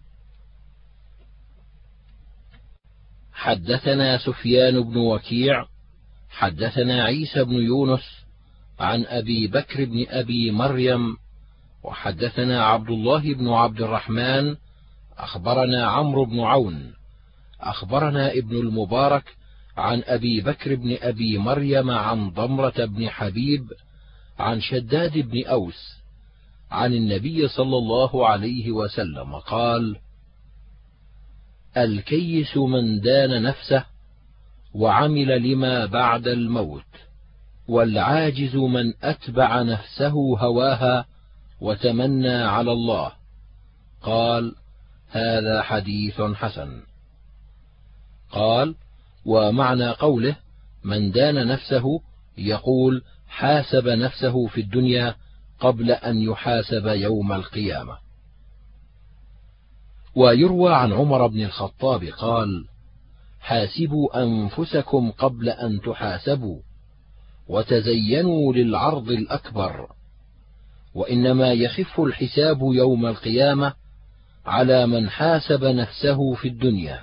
حدثنا سفيان بن وكيع حدثنا عيسى بن يونس عن أبي بكر بن أبي مريم وحدثنا عبد الله بن عبد الرحمن أخبرنا عمرو بن عون أخبرنا ابن المبارك عن أبي بكر بن أبي مريم عن ضمرة بن حبيب عن شداد بن أوس عن النبي صلى الله عليه وسلم قال: الكيس من دان نفسه وعمل لما بعد الموت، والعاجز من أتبع نفسه هواها وتمنى على الله. قال: هذا حديث حسن. قال: ومعنى قوله من دان نفسه يقول حاسب نفسه في الدنيا قبل أن يحاسب يوم القيامة. ويروى عن عمر بن الخطاب قال: حاسبوا أنفسكم قبل أن تحاسبوا، وتزينوا للعرض الأكبر، وإنما يخف الحساب يوم القيامة على من حاسب نفسه في الدنيا.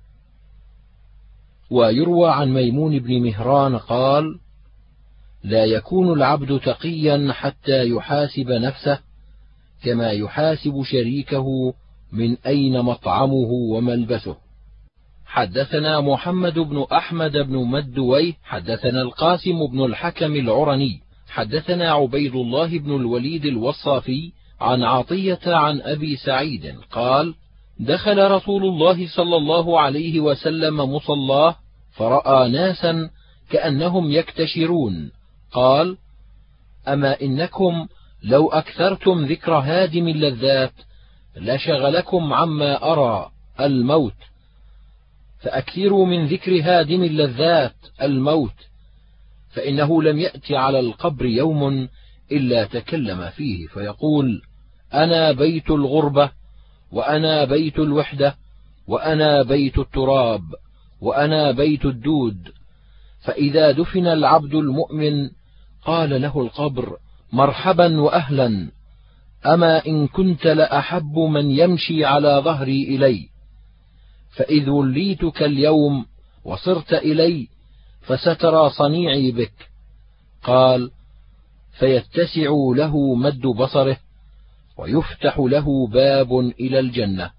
ويروى عن ميمون بن مهران قال: لا يكون العبد تقيا حتى يحاسب نفسه كما يحاسب شريكه من أين مطعمه وملبسه. حدثنا محمد بن أحمد بن مدويه حدثنا القاسم بن الحكم العرني حدثنا عبيد الله بن الوليد الوصافي عن عطية عن أبي سعيد قال: دخل رسول الله صلى الله عليه وسلم مصلاه فرأى ناسا كأنهم يكتشرون، قال: أما إنكم لو أكثرتم ذكر هادم اللذات لشغلكم عما أرى الموت، فأكثروا من ذكر هادم اللذات الموت، فإنه لم يأت على القبر يوم إلا تكلم فيه فيقول: أنا بيت الغربة، وأنا بيت الوحدة، وأنا بيت التراب، وأنا بيت الدود. فإذا دفن العبد المؤمن قال له القبر: مرحبا وأهلا، أما إن كنت لأحب من يمشي على ظهري إلي، فإذ وليتك اليوم وصرت إلي فسترى صنيعي بك. قال: فيتسع له مد بصره ويفتح له باب إلى الجنة.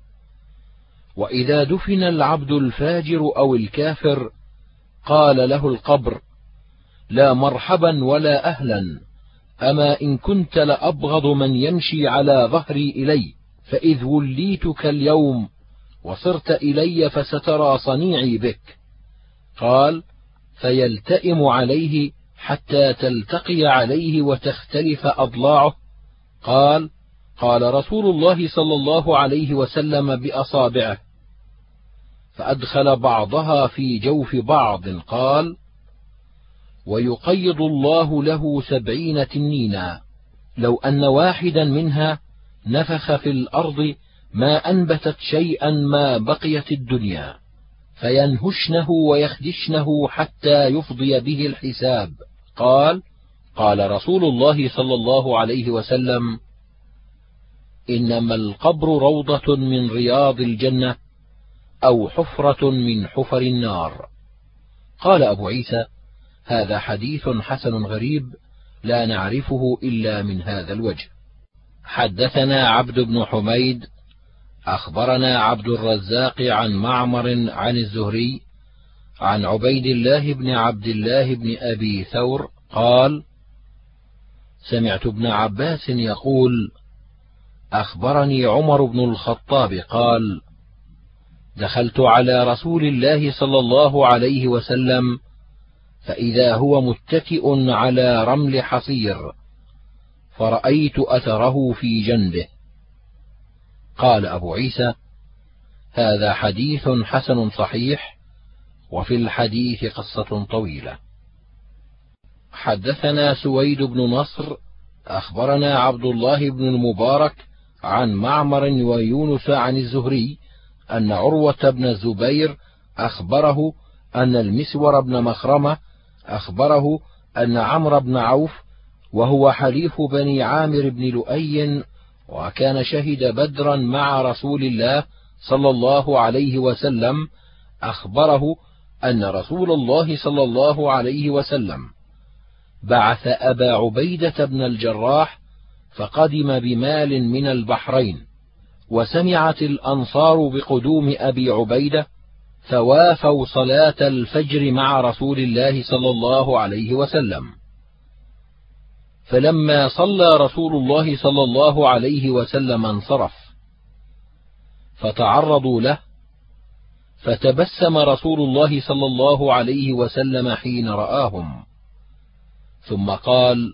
وإذا دفن العبد الفاجر أو الكافر قال له القبر: لا مرحبا ولا أهلا، أما إن كنت لأبغض من يمشي على ظهري إلي، فإذ وليتك اليوم وصرت إلي فسترى صنيعي بك. قال: فيلتئم عليه حتى تلتقي عليه وتختلف أضلاعه. قال: قال رسول الله صلى الله عليه وسلم بأصابعه، فأدخل بعضها في جوف بعض. قال: ويقيض الله له سبعين تنينا، لو أن واحدا منها نفخ في الأرض ما أنبتت شيئا ما بقيت الدنيا، فينهشنه ويخدشنه حتى يفضي به الحساب. قال: قال رسول الله صلى الله عليه وسلم: إنما القبر روضة من رياض الجنة أو حفرة من حفر النار. قال أبو عيسى: هذا حديث حسن غريب لا نعرفه إلا من هذا الوجه. حدثنا عبد بن حميد أخبرنا عبد الرزاق عن معمر عن الزهري عن عبيد الله بن عبد الله بن أبي ثور قال: سمعت ابن عباس يقول: أخبرني عمر بن الخطاب قال: دخلت على رسول الله صلى الله عليه وسلم فإذا هو متكئ على رمل حصير، فرأيت أثره في جنبه. قال أبو عيسى: هذا حديث حسن صحيح، وفي الحديث قصة طويلة. حدثنا سويد بن نصر أخبرنا عبد الله بن المبارك عن معمر ويونس عن الزهري أن عروة بن الزبير أخبره أن المسور بن مخرمة أخبره أن عمرو بن عوف وهو حليف بني عامر بن لؤي وكان شهد بدرا مع رسول الله صلى الله عليه وسلم أخبره أن رسول الله صلى الله عليه وسلم بعث أبا عبيدة بن الجراح فقدم بمال من البحرين، وسمعت الأنصار بقدوم أبي عبيدة فوافوا صلاة الفجر مع رسول الله صلى الله عليه وسلم. فلما صلى رسول الله صلى الله عليه وسلم انصرف، فتعرضوا له، فتبسم رسول الله صلى الله عليه وسلم حين رآهم، ثم قال: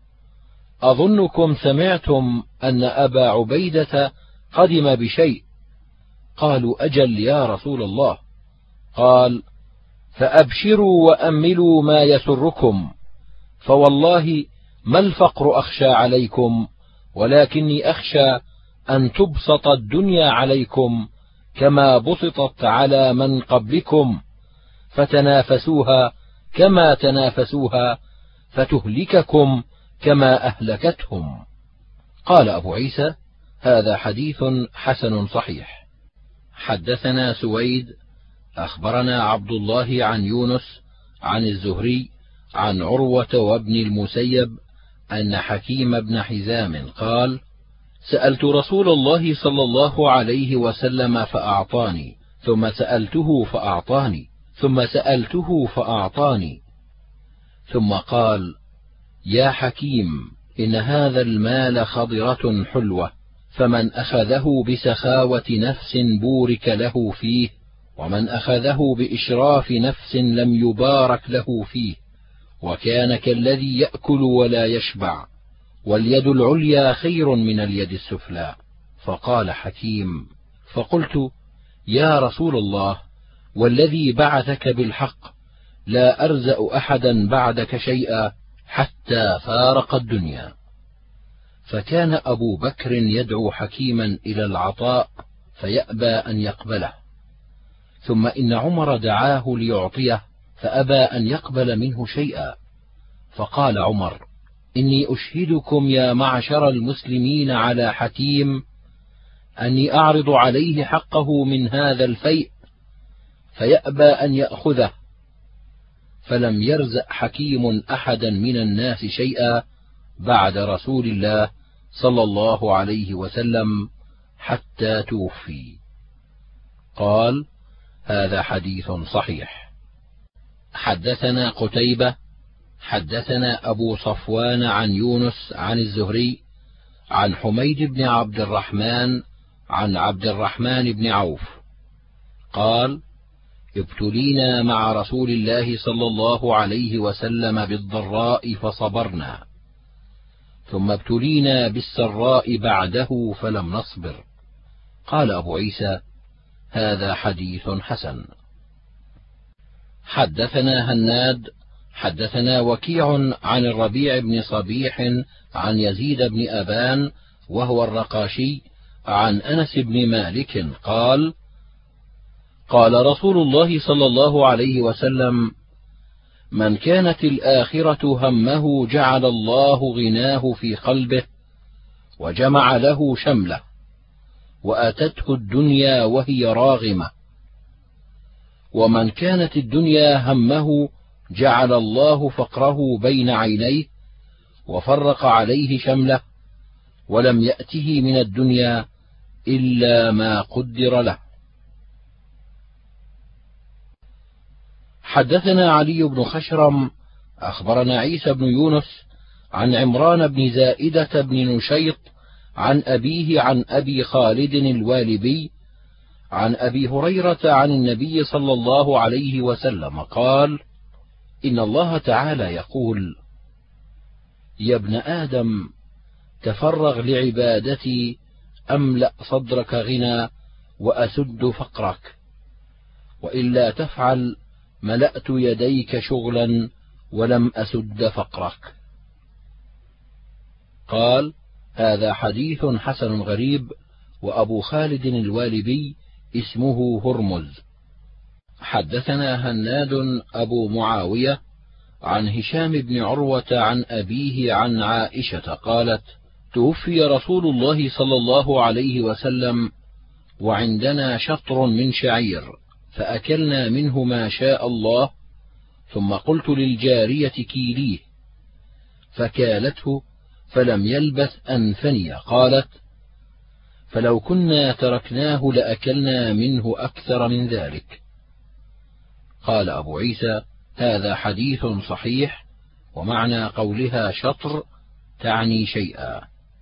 أظنكم سمعتم أن أبا عبيدة قدم بشيء. قالوا: أجل يا رسول الله. قال: فأبشروا وأملوا ما يسركم، فوالله ما الفقر أخشى عليكم، ولكني أخشى أن تبسط الدنيا عليكم كما بسطت على من قبلكم، فتنافسوها كما تنافسوها، فتهلككم كما أهلكتهم. قال أبو عيسى: هذا حديث حسن صحيح. حدثنا سويد أخبرنا عبد الله عن يونس عن الزهري عن عروة وابن المسيب أن حكيم بن حزام قال: سألت رسول الله صلى الله عليه وسلم فأعطاني، ثم سألته فأعطاني، ثم سألته فأعطاني، ثم قال: يا حكيم، إن هذا المال خضرة حلوة، فمن أخذه بسخاوة نفس بورك له فيه، ومن أخذه بإشراف نفس لم يبارك له فيه، وكان كالذي يأكل ولا يشبع، واليد العليا خير من اليد السفلى. فقال حكيم: فقلت: يا رسول الله، والذي بعثك بالحق لا أرزأ أحدا بعدك شيئا حتى فارق الدنيا. فكان أبو بكر يدعو حكيما إلى العطاء فيأبى أن يقبله، ثم إن عمر دعاه ليعطيه فأبى أن يقبل منه شيئا، فقال عمر: إني أشهدكم يا معشر المسلمين على حكيم أني أعرض عليه حقه من هذا الفيء، فيأبى أن يأخذه. فلم يرزق حكيم أحدا من الناس شيئا بعد رسول الله صلى الله عليه وسلم حتى توفي. قال: هذا حديث صحيح. حدثنا قتيبة حدثنا أبو صفوان عن يونس عن الزهري عن حميد بن عبد الرحمن عن عبد الرحمن بن عوف قال: ابتلينا مع رسول الله صلى الله عليه وسلم بالضراء فصبرنا، ثم ابتلينا بالسراء بعده فلم نصبر. قال أبو عيسى: هذا حديث حسن. حدثنا هناد حدثنا وكيع عن الربيع بن صبيح عن يزيد بن أبان وهو الرقاشي عن أنس بن مالك قال: قال رسول الله صلى الله عليه وسلم: من كانت الآخرة همه جعل الله غناه في قلبه، وجمع له شمله، وأتته الدنيا وهي راغمة. ومن كانت الدنيا همه جعل الله فقره بين عينيه، وفرق عليه شمله، ولم يأته من الدنيا إلا ما قدر له. حدثنا علي بن خشرم أخبرنا عيسى بن يونس عن عمران بن زائدة بن نشيط عن أبيه عن أبي خالد الوالبي عن أبي هريرة عن النبي صلى الله عليه وسلم قال: إن الله تعالى يقول: يا ابن آدم، تفرغ لعبادتي أملأ صدرك غنى وأسد فقرك، وإلا تفعل ملأت يديك شغلا ولم أسد فقرك. قال: هذا حديث حسن غريب، وأبو خالد الوالبي اسمه هرمز. حدثنا هناد أبو معاوية عن هشام بن عروة عن أبيه عن عائشة قالت: توفي رسول الله صلى الله عليه وسلم وعندنا شطر من شعير، فأكلنا منه ما شاء الله، ثم قلت للجارية كيليه، فكالته فلم يلبث أن فني. قالت: فلو كنا تركناه لأكلنا منه أكثر من ذلك. قال أبو عيسى: هذا حديث صحيح، ومعنى قولها شطر تعني شيئا.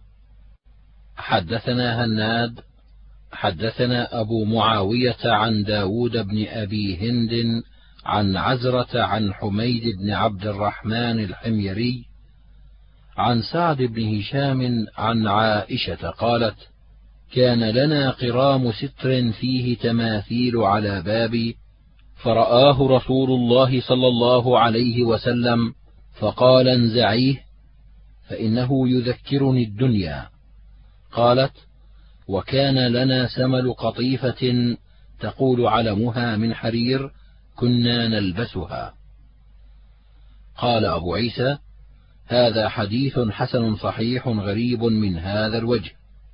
حدثنا هناد حدثنا أبو معاوية عن داود بن أبي هند عن عزرة عن حميد بن عبد الرحمن الحميري عن سعد بن هشام عن عائشة قالت: كان لنا قرام ستر فيه تماثيل على بابي، فرآه رسول الله صلى الله عليه وسلم فقال: انزعيه فإنه يذكرني الدنيا. قالت: وكان لنا سمل قطيفة تقول علمها من حرير كنا نلبسها. قال أبو عيسى: هذا حديث حسن صحيح غريب من هذا الوجه.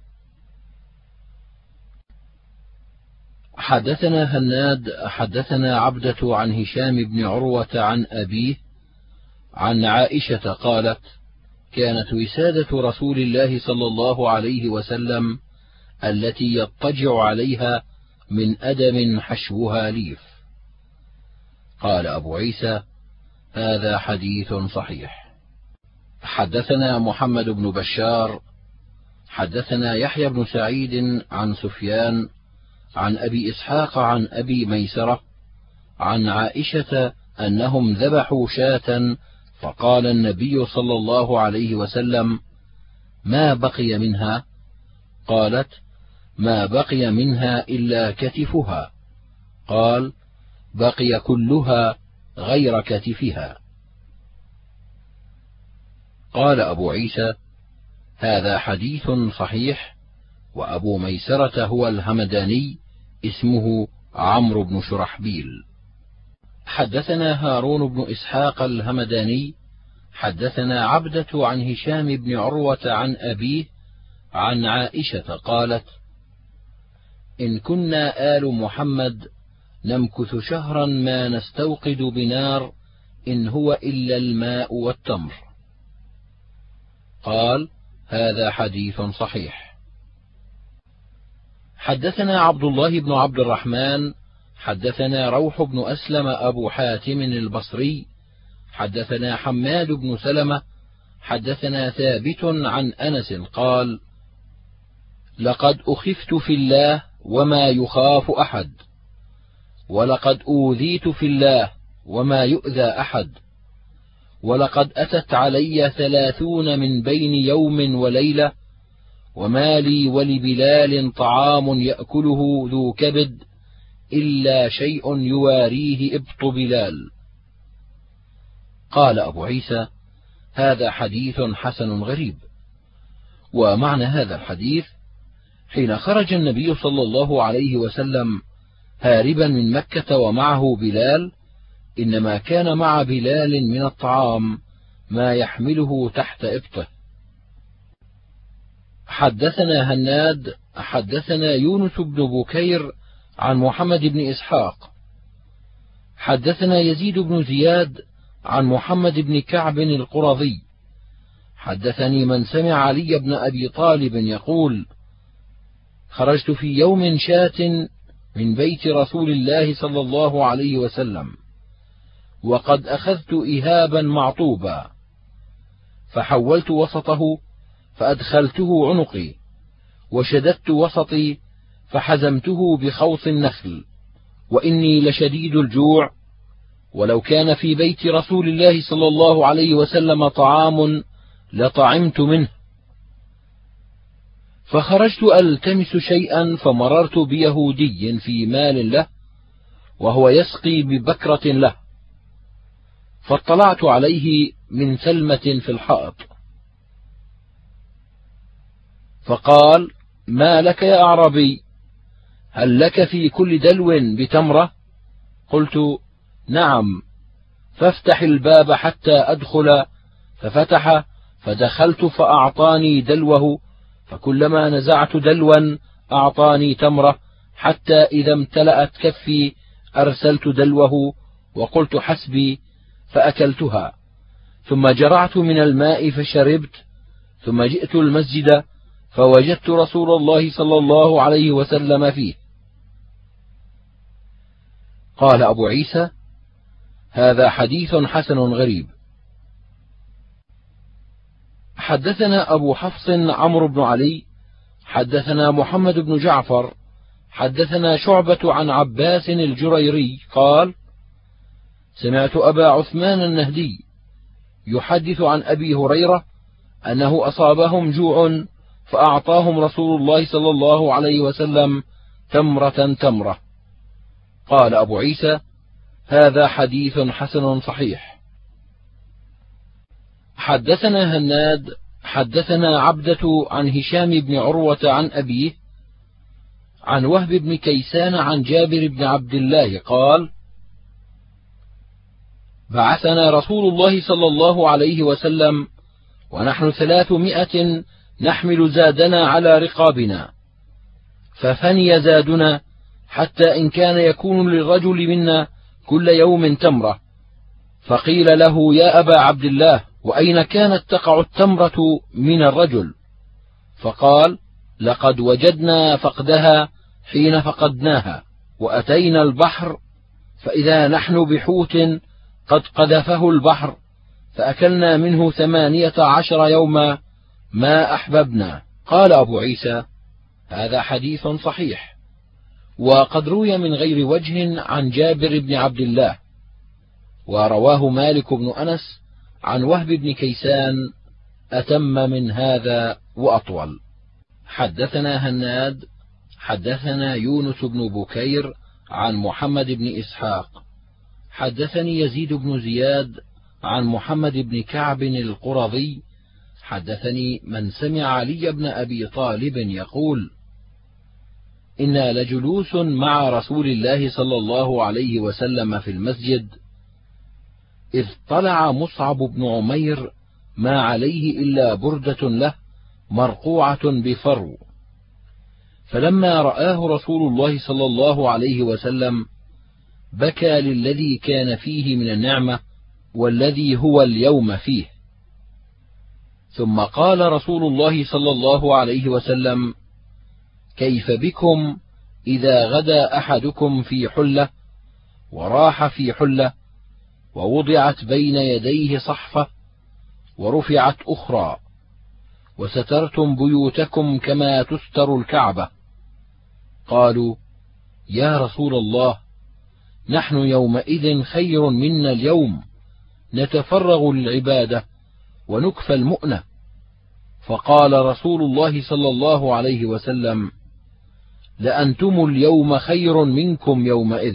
حدثنا هناد حدثنا عبدة عن هشام بن عروة عن أبيه عن عائشة قالت: كانت وسادة رسول الله صلى الله عليه وسلم التي يضطجع عليها من أدم حشوها ليف. قال أبو عيسى: هذا حديث صحيح. حدثنا محمد بن بشار حدثنا يحيى بن سعيد عن سفيان عن أبي إسحاق عن أبي ميسرة عن عائشة أنهم ذبحوا شاة، فقال النبي صلى الله عليه وسلم: ما بقي منها؟ قالت: ما بقي منها إلا كتفها. قال: بقي كلها غير كتفها. قال أبو عيسى: هذا حديث صحيح، وأبو ميسرة هو الهمداني، اسمه عمرو بن شرحبيل. حدثنا هارون بن إسحاق الهمداني حدثنا عبدة عن هشام بن عروة عن أبيه عن عائشة قالت: إن كنا آل محمد نمكث شهرا ما نستوقد بنار إن هو إلا الماء والتمر. قال: هذا حديث صحيح. حدثنا عبد الله بن عبد الرحمن حدثنا روح بن أسلم أبو حاتم البصري حدثنا حماد بن سلمة حدثنا ثابت عن أنس قال: لقد أخفت في الله وما يخاف أحد، ولقد أوذيت في الله وما يؤذى أحد، ولقد أتت علي ثلاثون من بين يوم وليلة، وما لي ولبلال طعام يأكله ذو كبد إلا شيء يواريه إبط بلال. قال أبو عيسى: هذا حديث حسن غريب. ومعنى هذا الحديث: حين خرج النبي صلى الله عليه وسلم هاربا من مكة ومعه بلال، إنما كان مع بلال من الطعام ما يحمله تحت إبطه. حدثنا هناد حدثنا يونس بن بكير عن محمد بن إسحاق حدثنا يزيد بن زياد عن محمد بن كعب القرظي حدثني من سمع علي بن أبي طالب يقول: خرجت في يوم شاة من بيت رسول الله صلى الله عليه وسلم، وقد أخذت إهابا معطوبا، فحولت وسطه فأدخلته عنقي، وشددت وسطي فحزمته بخوص النخل، وإني لشديد الجوع، ولو كان في بيت رسول الله صلى الله عليه وسلم طعام لطعمت منه. فخرجت ألتمس شيئا، فمررت بيهودي في مال له وهو يسقي ببكرة له، فاطلعت عليه من سلمة في الحائط، فقال: ما لك يا أعرابي؟ هل لك في كل دلو بتمرة؟ قلت: نعم، فافتح الباب حتى أدخل. ففتح، فدخلت فأعطاني دلوه، فكلما نزعت دلوا أعطاني تمرة، حتى إذا امتلأت كفي أرسلت دلوه وقلت: حسبي، فأكلتها. ثم جرعت من الماء فشربت، ثم جئت المسجد فوجدت رسول الله صلى الله عليه وسلم فيه. قال أبو عيسى: هذا حديث حسن غريب. حدثنا أبو حفص عمرو بن علي حدثنا محمد بن جعفر حدثنا شعبة عن عباس الجريري قال: سمعت أبا عثمان النهدي يحدث عن أبي هريرة أنه أصابهم جوع فأعطاهم رسول الله صلى الله عليه وسلم تمرة تمرة. قال أبو عيسى: هذا حديث حسن صحيح. حدثنا هناد حدثنا عبدة عن هشام بن عروة عن أبيه عن وهب بن كيسان عن جابر بن عبد الله قال: بعثنا رسول الله صلى الله عليه وسلم ونحن ثلاثمائة نحمل زادنا على رقابنا، ففني زادنا حتى إن كان يكون للرجل منا كل يوم تمرة. فقيل له: يا أبا عبد الله، وأين كانت تقع التمرة من الرجل؟ فقال: لقد وجدنا فقدها حين فقدناها، وأتينا البحر فإذا نحن بحوت قد قذفه البحر، فأكلنا منه ثمانية عشر يوما ما أحببنا. قال أبو عيسى: هذا حديث صحيح. وقد روي من غير وجه عن جابر بن عبد الله، ورواه مالك بن أنس عن وهب بن كيسان أتم من هذا وأطول. حدثنا هناد حدثنا يونس بن بكير عن محمد بن إسحاق حدثني يزيد بن زياد عن محمد بن كعب القرظي حدثني من سمع علي بن أبي طالب يقول: إنا لجلوس مع رسول الله صلى الله عليه وسلم في المسجد، إذ طلع مصعب بن عمير ما عليه إلا بردة له مرقوعة بفرو، فلما رآه رسول الله صلى الله عليه وسلم بكى للذي كان فيه من النعمة والذي هو اليوم فيه. ثم قال رسول الله صلى الله عليه وسلم: كيف بكم إذا غدا أحدكم في حلة وراح في حلة، ووضعت بين يديه صحفة ورفعت أخرى، وسترتم بيوتكم كما تستر الكعبة؟ قالوا: يا رسول الله، نحن يومئذ خير منا اليوم، نتفرغ للعبادة ونكفى المؤنة. فقال رسول الله صلى الله عليه وسلم: لأنتم اليوم خير منكم يومئذ.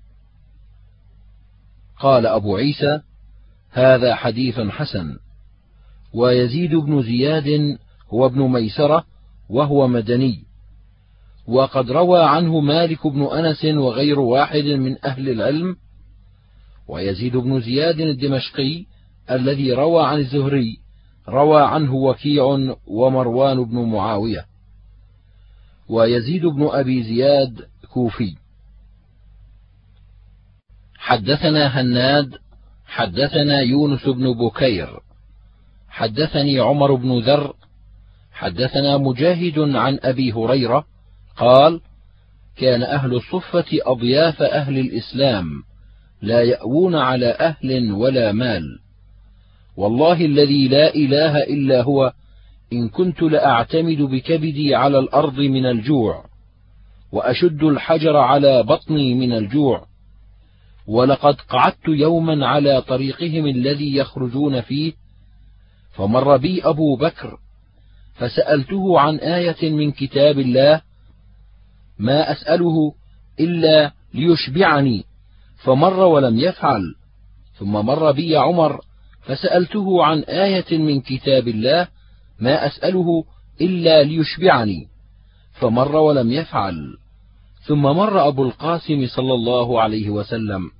قال أبو عيسى: هذا حديث حسن. ويزيد بن زياد هو ابن ميسرة وهو مدني، وقد روى عنه مالك بن أنس وغير واحد من أهل العلم. ويزيد بن زياد الدمشقي الذي روى عن الزهري روى عنه وكيع ومروان بن معاوية. ويزيد بن أبي زياد كوفي. حدثنا هناد حدثنا يونس بن بكير حدثني عمر بن ذر حدثنا مجاهد عن أبي هريرة قال: كان أهل الصفة أضياف أهل الإسلام، لا يأوون على أهل ولا مال، والله الذي لا إله إلا هو إن كنت لأعتمد بكبدي على الأرض من الجوع، وأشد الحجر على بطني من الجوع. ولقد قعدت يوما على طريقهم الذي يخرجون فيه، فمر بي أبو بكر فسألته عن آية من كتاب الله ما أسأله إلا ليشبعني، فمر ولم يفعل. ثم مر بي عمر فسألته عن آية من كتاب الله ما أسأله إلا ليشبعني، فمر ولم يفعل. ثم مر أبو القاسم صلى الله عليه وسلم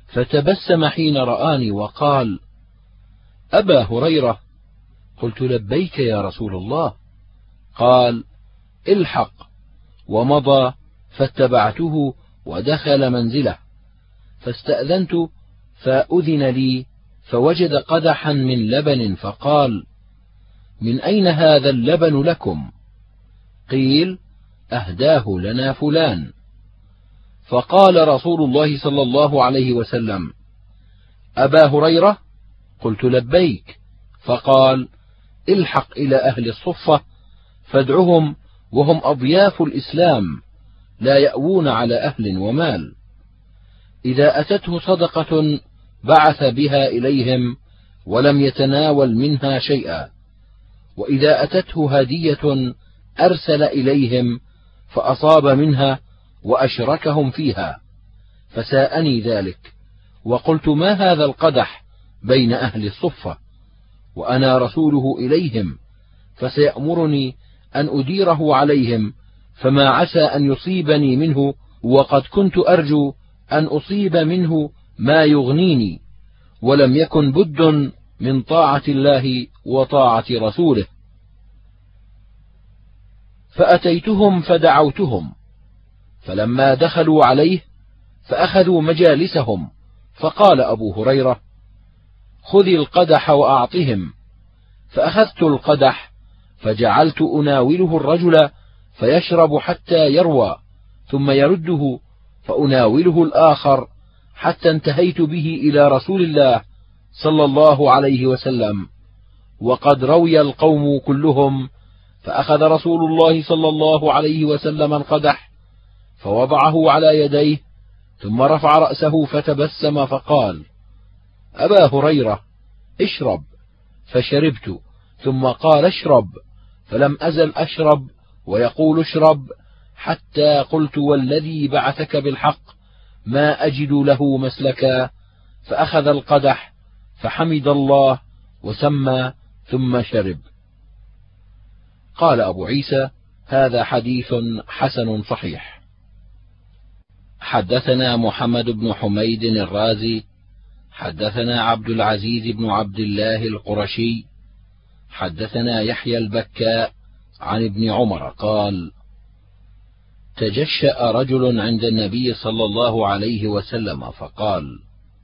فتبسم حين رآني وقال: أبا هريرة؟ قلت: لبيك يا رسول الله. قال: الحق، ومضى، فاتبعته ودخل منزله، فاستأذنت فأذن لي، فوجد قدحا من لبن فقال: من أين هذا اللبن لكم؟ قيل: أهداه لنا فلان. فقال رسول الله صلى الله عليه وسلم: أبا هريرة؟ قلت: لبيك. فقال: الحق إلى أهل الصفة فادعهم، وهم أضياف الإسلام، لا يأوون على أهل ومال. إذا أتته صدقة بعث بها إليهم ولم يتناول منها شيئا، وإذا أتته هدية أرسل إليهم فأصاب منها وأشركهم فيها، فساءني ذلك، وقلت: ما هذا القدح بين أهل الصفة، وأنا رسوله إليهم، فسيأمرني أن أديره عليهم، فما عسى أن يصيبني منه، وقد كنت أرجو أن أصيب منه ما يغنيني، ولم يكن بد من طاعة الله وطاعة رسوله. فأتيتهم فدعوتهم، فلما دخلوا عليه فأخذوا مجالسهم، فقال أبو هريرة: خذ القدح وأعطهم. فأخذت القدح فجعلت أناوله الرجل فيشرب حتى يروى، ثم يرده فأناوله الآخر، حتى انتهيت به إلى رسول الله صلى الله عليه وسلم، وقد روي القوم كلهم. فأخذ رسول الله صلى الله عليه وسلم القدح فوضعه على يديه، ثم رفع رأسه فتبسم فقال: أبا هريرة، اشرب. فشربت، ثم قال: اشرب. فلم أزل أشرب ويقول: اشرب، حتى قلت: والذي بعثك بالحق ما أجد له مسلكا. فأخذ القدح فحمد الله وسمى، ثم شرب. قال أبو عيسى: هذا حديث حسن صحيح. حدثنا محمد بن حميد الرازي حدثنا عبد العزيز بن عبد الله القرشي حدثنا يحيى البكاء عن ابن عمر قال: تجشأ رجل عند النبي صلى الله عليه وسلم فقال: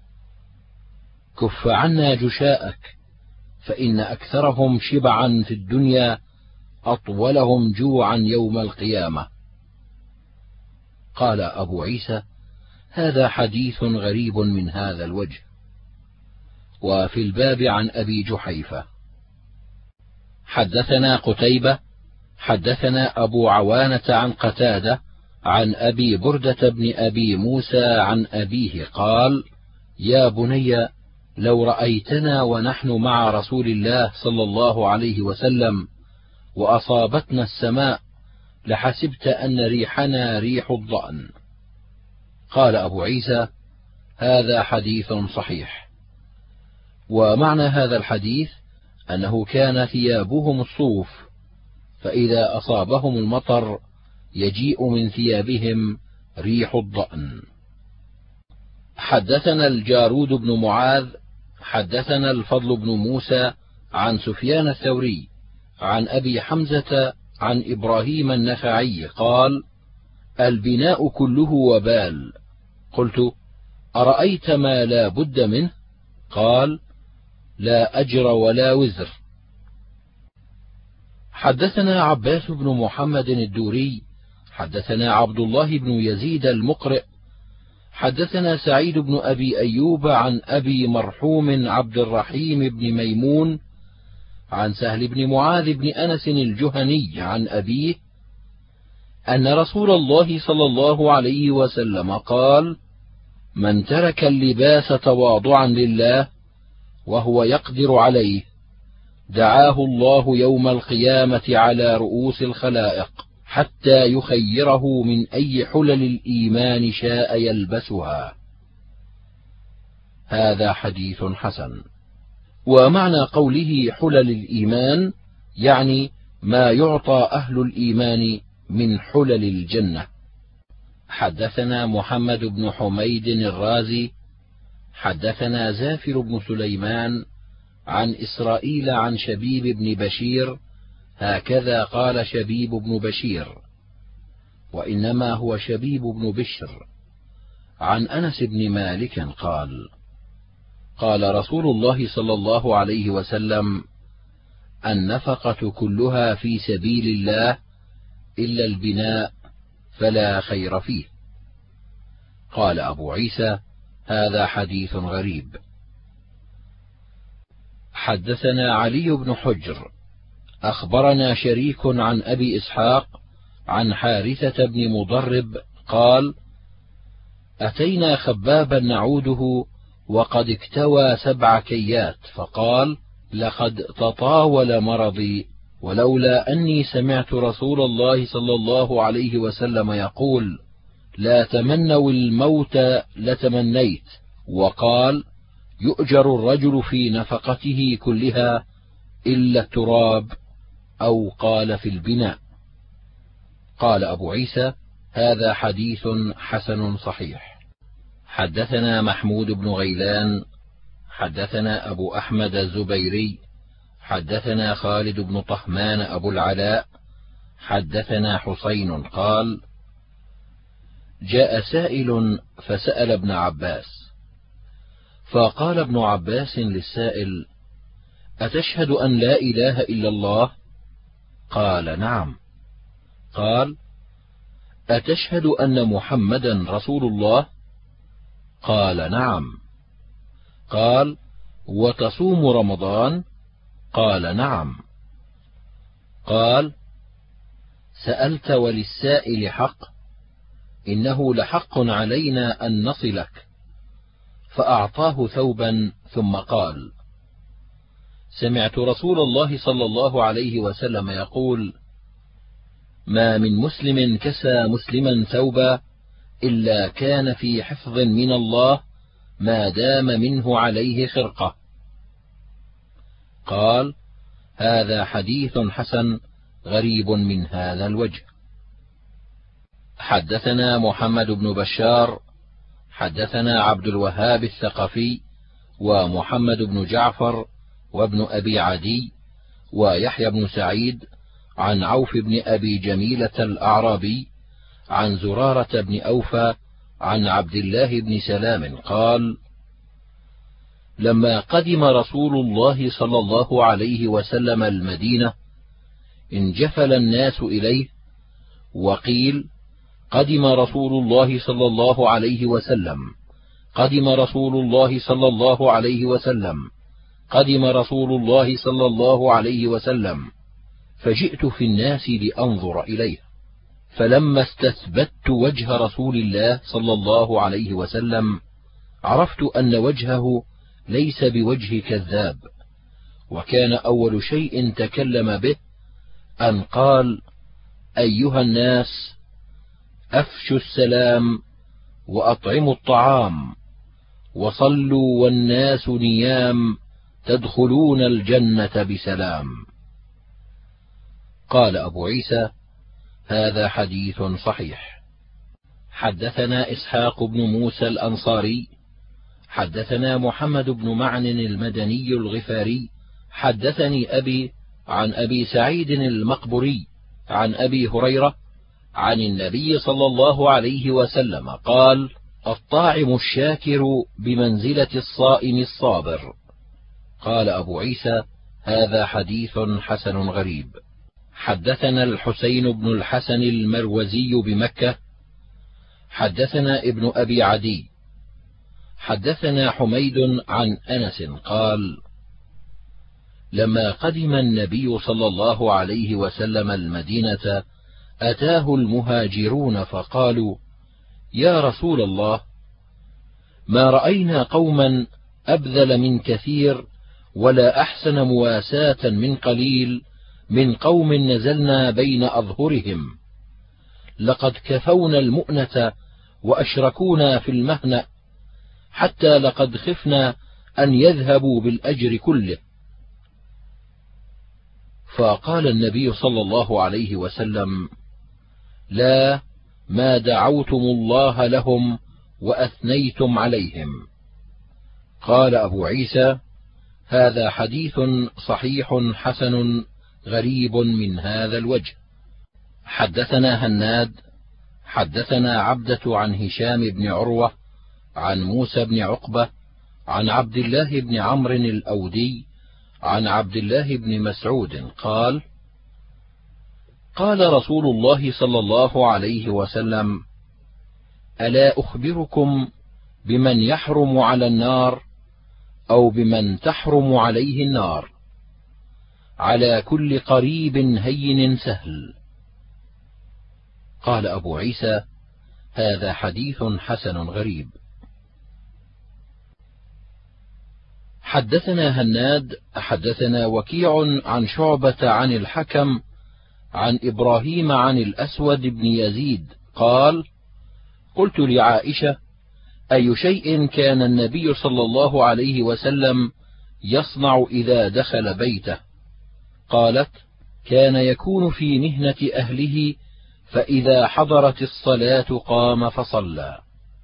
كف عنا جشاءك، فإن أكثرهم شبعا في الدنيا أطولهم جوعا يوم القيامة. قال أبو عيسى: هذا حديث غريب من هذا الوجه. وفي الباب عن أبي جحيفة. حدثنا قتيبة حدثنا أبو عوانة عن قتادة عن أبي بردة بن أبي موسى عن أبيه قال: يا بني، لو رأيتنا ونحن مع رسول الله صلى الله عليه وسلم وأصابتنا السماء لحسبت أن ريحنا ريح الضأن. قال أبو عيسى: هذا حديث صحيح. ومعنى هذا الحديث أنه كان ثيابهم الصوف، فإذا أصابهم المطر يجيء من ثيابهم ريح الضأن. حدثنا الجارود بن معاذ حدثنا الفضل بن موسى عن سفيان الثوري عن أبي حمزة عن إبراهيم النخعي قال: البناء كله وبال. قلت: أرأيت ما لا بد منه؟ قال: لا أجر ولا وزر. حدثنا عباس بن محمد الدوري حدثنا عبد الله بن يزيد المقرئ حدثنا سعيد بن أبي أيوب عن أبي مرحوم عبد الرحيم بن ميمون عن سهل بن معاذ بن أنس الجهني عن أبيه أن رسول الله صلى الله عليه وسلم قال: من ترك اللباس تواضعا لله وهو يقدر عليه دعاه الله يوم القيامة على رؤوس الخلائق حتى يخيره من أي حلل الإيمان شاء يلبسها. هذا حديث حسن. ومعنى قوله حلل الإيمان يعني ما يعطى أهل الإيمان من حلل الجنة. حدثنا محمد بن حميد الرازي حدثنا زافر بن سليمان عن إسرائيل عن شبيب بن بشير هكذا قال شبيب بن بشير، وإنما هو شبيب بن بشر، عن أنس بن مالك قال: قال رسول الله صلى الله عليه وسلم: النفقة كلها في سبيل الله إلا البناء فلا خير فيه. قال أبو عيسى: هذا حديث غريب. حدثنا علي بن حجر أخبرنا شريك عن أبي إسحاق عن حارثة بن مضرب قال: أتينا خبابا نعوده وقد اكتوى سبع كيات، فقال: لقد تطاول مرضي، ولولا أني سمعت رسول الله صلى الله عليه وسلم يقول: لا تمنوا الموت لتمنيت، وقال: يؤجر الرجل في نفقته كلها إلا التراب، أو قال في البناء. قال أبو عيسى: هذا حديث حسن صحيح. حدثنا محمود بن غيلان حدثنا أبو أحمد الزبيري حدثنا خالد بن طهمان أبو العلاء حدثنا حسين قال: جاء سائل فسأل ابن عباس، فقال ابن عباس للسائل: أتشهد أن لا إله إلا الله؟ قال: نعم. قال: أتشهد أن محمدا رسول الله؟ قال: نعم. قال: وتصوم رمضان؟ قال: نعم. قال: سألت وللسائل حق، إنه لحق علينا أن نصلك. فأعطاه ثوبا ثم قال: سمعت رسول الله صلى الله عليه وسلم يقول: ما من مسلم كسى مسلما ثوبا إلا كان في حفظ من الله ما دام منه عليه خرقة. قال: هذا حديث حسن غريب من هذا الوجه. حدثنا محمد بن بشار حدثنا عبد الوهاب الثقفي ومحمد بن جعفر وابن أبي عدي ويحيى بن سعيد عن عوف بن أبي جميلة الأعرابي عن زرارة بن أوفى عن عبد الله بن سلام قال: لما قدم رسول الله صلى الله عليه وسلم المدينة انجفل الناس إليه، وقيل: قدم رسول الله صلى الله عليه وسلم، قدم رسول الله صلى الله عليه وسلم، قدم رسول الله صلى الله عليه وسلم، فجئت في الناس لأنظر إليه، فلما استثبت وجه رسول الله صلى الله عليه وسلم عرفت أن وجهه ليس بوجه كذاب، وكان أول شيء تكلم به أن قال: أيها الناس، أفشوا السلام وأطعموا الطعام وصلوا والناس نيام تدخلون الجنة بسلام. قال أبو عيسى: هذا حديث صحيح. حدثنا إسحاق بن موسى الأنصاري حدثنا محمد بن معن المدني الغفاري حدثني أبي عن أبي سعيد المقبري عن أبي هريرة عن النبي صلى الله عليه وسلم قال: الطاعم الشاكر بمنزلة الصائم الصابر. قال أبو عيسى: هذا حديث حسن غريب. حدثنا الحسين بن الحسن المروزي بمكة حدثنا ابن أبي عدي حدثنا حميد عن أنس قال: لما قدم النبي صلى الله عليه وسلم المدينة أتاه المهاجرون فقالوا: يا رسول الله، ما رأينا قوما أبذل من كثير ولا أحسن مواساة من قليل من قوم نزلنا بين أظهرهم، لقد كفونا المؤنة وأشركونا في المهنة، حتى لقد خفنا أن يذهبوا بالأجر كله. فقال النبي صلى الله عليه وسلم: لا، ما دعوتم الله لهم وأثنيتم عليهم، قال أبو عيسى: هذا حديث صحيح حسن غريب من هذا الوجه. حدثنا هناد حدثنا عبدة عن هشام بن عروة عن موسى بن عقبة عن عبد الله بن عمرو الأودي عن عبد الله بن مسعود قال: قال رسول الله صلى الله عليه وسلم: ألا أخبركم بمن يحرم على النار أو بمن تحرم عليه النار؟ على كل قريب هين سهل. قال أبو عيسى: هذا حديث حسن غريب. حدثنا هناد حدثنا وكيع عن شعبة عن الحكم عن إبراهيم عن الأسود بن يزيد قال: قلت لعائشة: أي شيء كان النبي صلى الله عليه وسلم يصنع إذا دخل بيته؟ قالت: كان يكون في مهنة أهله، فإذا حضرت الصلاة قام فصلى.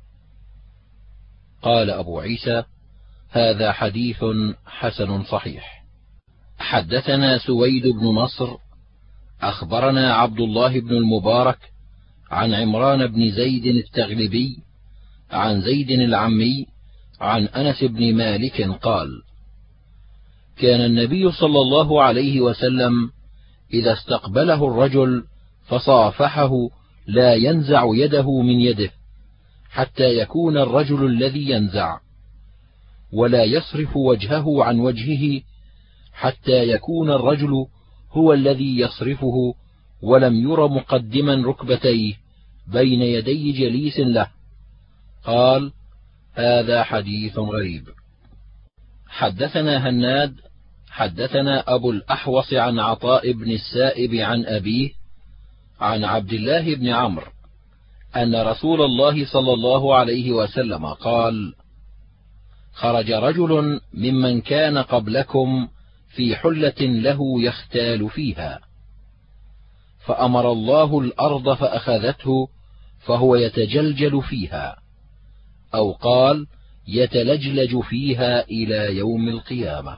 قال أبو عيسى: هذا حديث حسن صحيح. حدثنا سويد بن نصر أخبرنا عبد الله بن المبارك عن عمران بن زيد التغلبي عن زيد العمي عن أنس بن مالك قال: كان النبي صلى الله عليه وسلم إذا استقبله الرجل فصافحه لا ينزع يده من يده حتى يكون الرجل الذي ينزع، ولا يصرف وجهه عن وجهه حتى يكون الرجل هو الذي يصرفه، ولم ير مقدما ركبتيه بين يدي جليس له. قال: هذا حديث غريب. حدثنا هناد حدثنا أبو الأحوص عن عطاء بن السائب عن أبيه عن عبد الله بن عمرو أن رسول الله صلى الله عليه وسلم قال: خرج رجل ممن كان قبلكم في حلة له يختال فيها، فأمر الله الأرض فأخذته فهو يتجلجل فيها، أو قال يتلجلج فيها إلى يوم القيامة.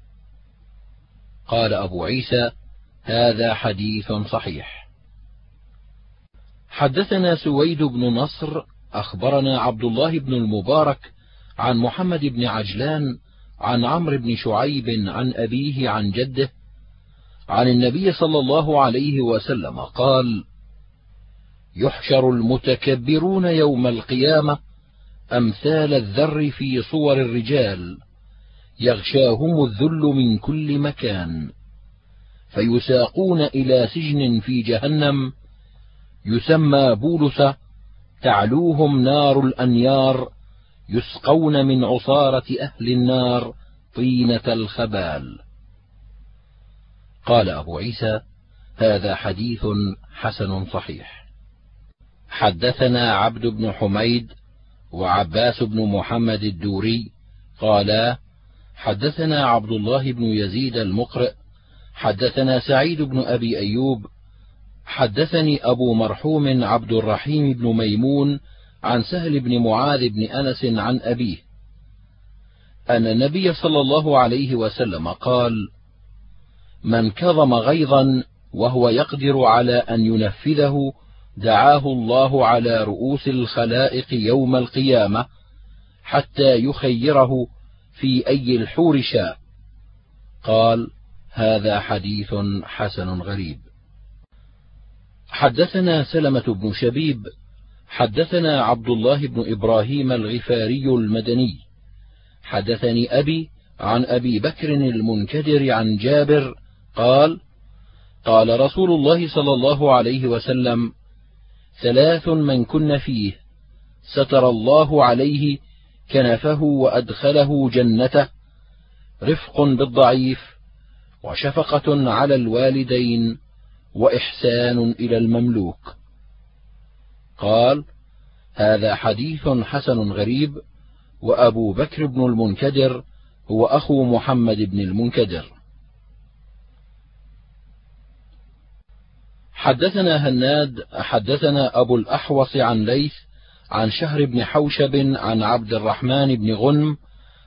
قال أبو عيسى: هذا حديث صحيح. حدثنا سويد بن نصر أخبرنا عبد الله بن المبارك عن محمد بن عجلان عن عمرو بن شعيب عن أبيه عن جده عن النبي صلى الله عليه وسلم قال: يحشر المتكبرون يوم القيامة أمثال الذر في صور الرجال، يغشاهم الذل من كل مكان، فيساقون إلى سجن في جهنم يسمى بولس، تعلوهم نار الأنيار، يسقون من عصارة أهل النار طينة الخبال. قال أبو عيسى: هذا حديث حسن صحيح. حدثنا عبد بن حميد وعباس بن محمد الدوري قالا: حدثنا عبد الله بن يزيد المقرئ حدثنا سعيد بن أبي أيوب حدثني أبو مرحوم عبد الرحيم بن ميمون عن سهل بن معاذ بن أنس عن أبيه أن النبي صلى الله عليه وسلم قال: من كظم غيظا وهو يقدر على أن ينفذه دعاه الله على رؤوس الخلائق يوم القيامة حتى يخيره في أي الحور شاء. قال: هذا حديث حسن غريب. حدثنا سلمة بن شبيب حدثنا عبد الله بن إبراهيم الغفاري المدني حدثني أبي عن أبي بكر المنكدر عن جابر قال: قال رسول الله صلى الله عليه وسلم: ثلاث من كن فيه ستر الله عليه كنفه وأدخله جنته: رفق بالضعيف، وشفقة على الوالدين، وإحسان إلى المملوك. قال: هذا حديث حسن غريب. وأبو بكر بن المنكدر هو أخو محمد بن المنكدر. حدثنا هناد حدثنا أبو الأحوص عن ليث عن شهر بن حوشب عن عبد الرحمن بن غنم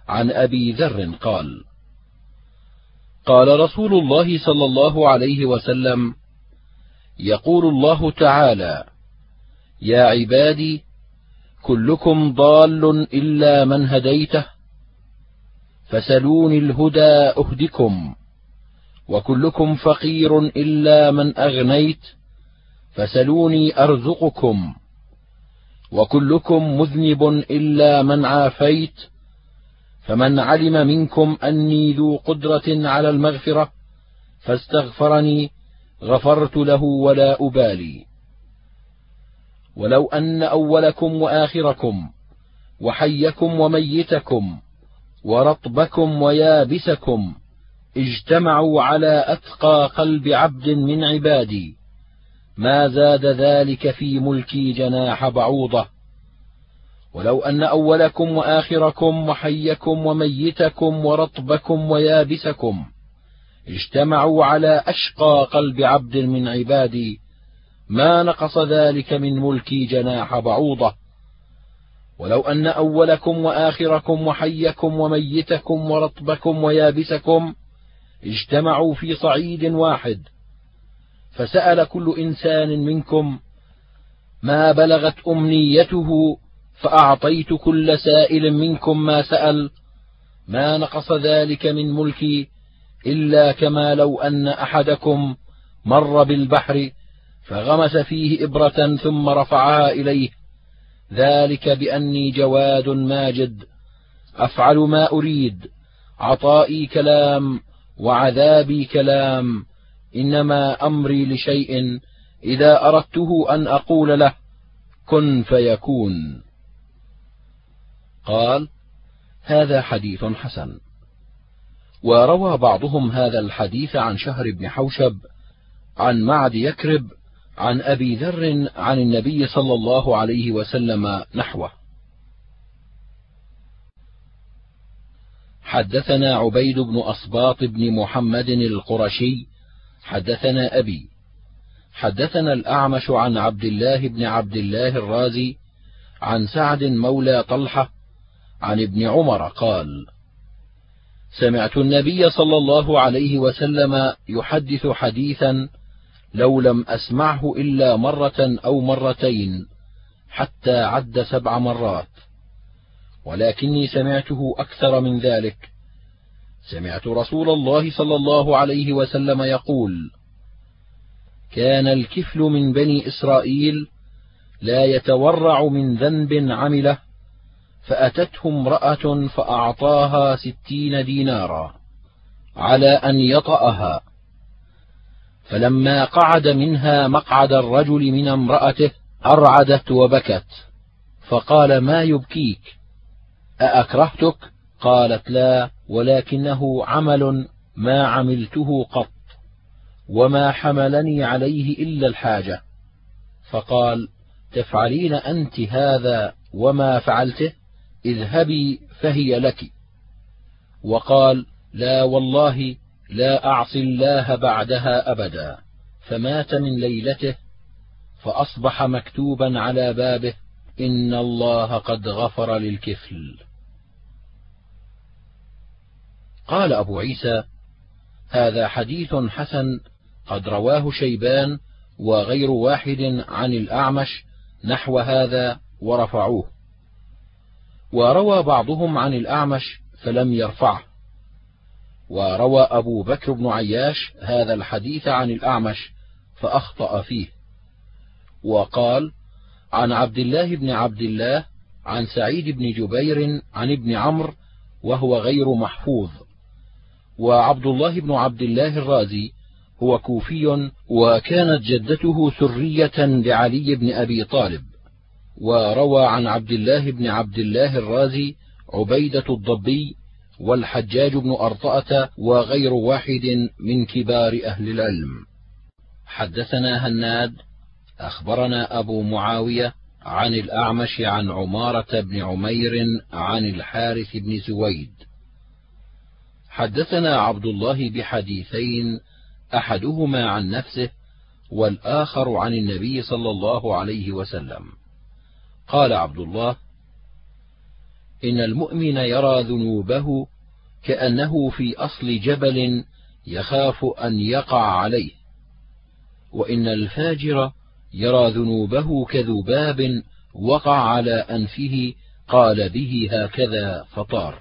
عن أبي ذر قال: قال رسول الله صلى الله عليه وسلم: يقول الله تعالى: يا عبادي كلكم ضال إلا من هديته، فسلوني الهدى أهدكم، وكلكم فقير إلا من أغنيت، فسلوني أرزقكم، وكلكم مذنب إلا من عافيت، فمن علم منكم أني ذو قدرة على المغفرة فاستغفرني غفرت له ولا أبالي. ولو أن أولكم وآخركم وحيكم وميتكم ورطبكم ويابسكم اجتمعوا على أتقى قلب عبد من عبادي ما زاد ذلك في ملكي جناح بعوضة. ولو أن أولكم وآخركم وحيكم وميتكم ورطبكم ويابسكم اجتمعوا على أشقى قلب عبد من عبادي ما نقص ذلك من ملكي جناح بعوضة. ولو أن أولكم وآخركم وحيكم وميتكم ورطبكم ويابسكم اجتمعوا في صعيد واحد فسأل كل إنسان منكم ما بلغت أمنيته فأعطيت كل سائل منكم ما سأل ما نقص ذلك من ملكي إلا كما لو أن أحدكم مر بالبحر فغمس فيه إبرة ثم رفعها إليه، ذلك بأني جواد ماجد أفعل ما أريد، عطائي كلام وعذابي كلام، إنما أمري لشيء إذا أردته أن أقول له كن فيكون. قال: هذا حديث حسن. وروى بعضهم هذا الحديث عن شهر بن حوشب عن معد يكرب عن أبي ذر عن النبي صلى الله عليه وسلم نحوه. حدثنا عبيد بن أصباط بن محمد القرشي حدثنا أبي حدثنا الأعمش عن عبد الله بن عبد الله الرازي عن سعد مولى طلحة عن ابن عمر قال: سمعت النبي صلى الله عليه وسلم يحدث حديثا لو لم أسمعه إلا مرة أو مرتين حتى عد سبع مرات، ولكني سمعته أكثر من ذلك. سمعت رسول الله صلى الله عليه وسلم يقول: كان الكفل من بني إسرائيل لا يتورع من ذنب عمله، فأتته امرأة فأعطاها ستين دينارا على أن يطأها، فلما قعد منها مقعد الرجل من امرأته أرعدت وبكت، فقال: ما يبكيك؟ أأكرهتك؟ قالت: لا، ولكنه عمل ما عملته قط، وما حملني عليه إلا الحاجة. فقال: تفعلين أنت هذا وما فعلته؟ اذهبي فهي لك. وقال: لا والله لا أعصي الله بعدها أبدا. فمات من ليلته، فأصبح مكتوبا على بابه: إن الله قد غفر للكفل. قال أبو عيسى: هذا حديث حسن قد رواه شيبان وغير واحد عن الأعمش نحو هذا ورفعوه، وروى بعضهم عن الأعمش فلم يرفعه. وروى أبو بكر بن عياش هذا الحديث عن الأعمش فأخطأ فيه، وقال: عن عبد الله بن عبد الله عن سعيد بن جبير عن ابن عمرو وهو غير محفوظ. وعبد الله بن عبد الله الرازي هو كوفي، وكانت جدته سرية لعلي بن أبي طالب. وروى عن عبد الله بن عبد الله الرازي عبيدة الضبي والحجاج بن أرطأة وغير واحد من كبار أهل العلم. حدثنا هناد أخبرنا أبو معاوية عن الأعمش عن عمارة بن عمير عن الحارث بن زويد. حدثنا عبد الله بحديثين، أحدهما عن نفسه والآخر عن النبي صلى الله عليه وسلم. قال عبد الله: إن المؤمن يرى ذنوبه كأنه في أصل جبل يخاف أن يقع عليه، وإن الفاجر يرى ذنوبه كذباب وقع على أنفه قال به هكذا فطار.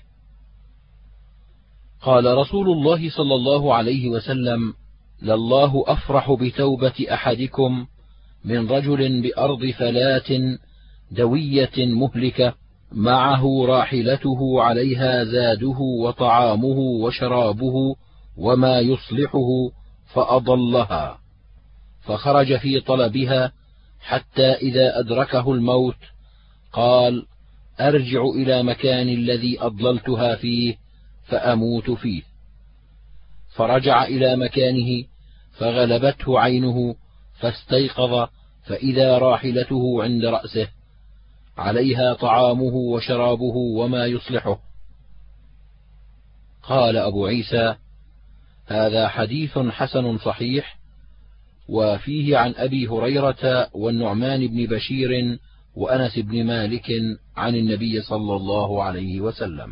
قال رسول الله صلى الله عليه وسلم: لله أفرح بتوبة أحدكم من رجل بأرض فلاة دوية مهلكة معه راحلته عليها زاده وطعامه وشرابه وما يصلحه فأضلها، فخرج في طلبها حتى إذا أدركه الموت قال: أرجع إلى مكان الذي أضللتها فيه فأموت فيه. فرجع إلى مكانه فغلبته عينه فاستيقظ فإذا راحلته عند رأسه عليها طعامه وشرابه وما يصلحه. قال أبو عيسى: هذا حديث حسن صحيح، وفيه عن أبي هريرة والنعمان بن بشير وأنس بن مالك عن النبي صلى الله عليه وسلم.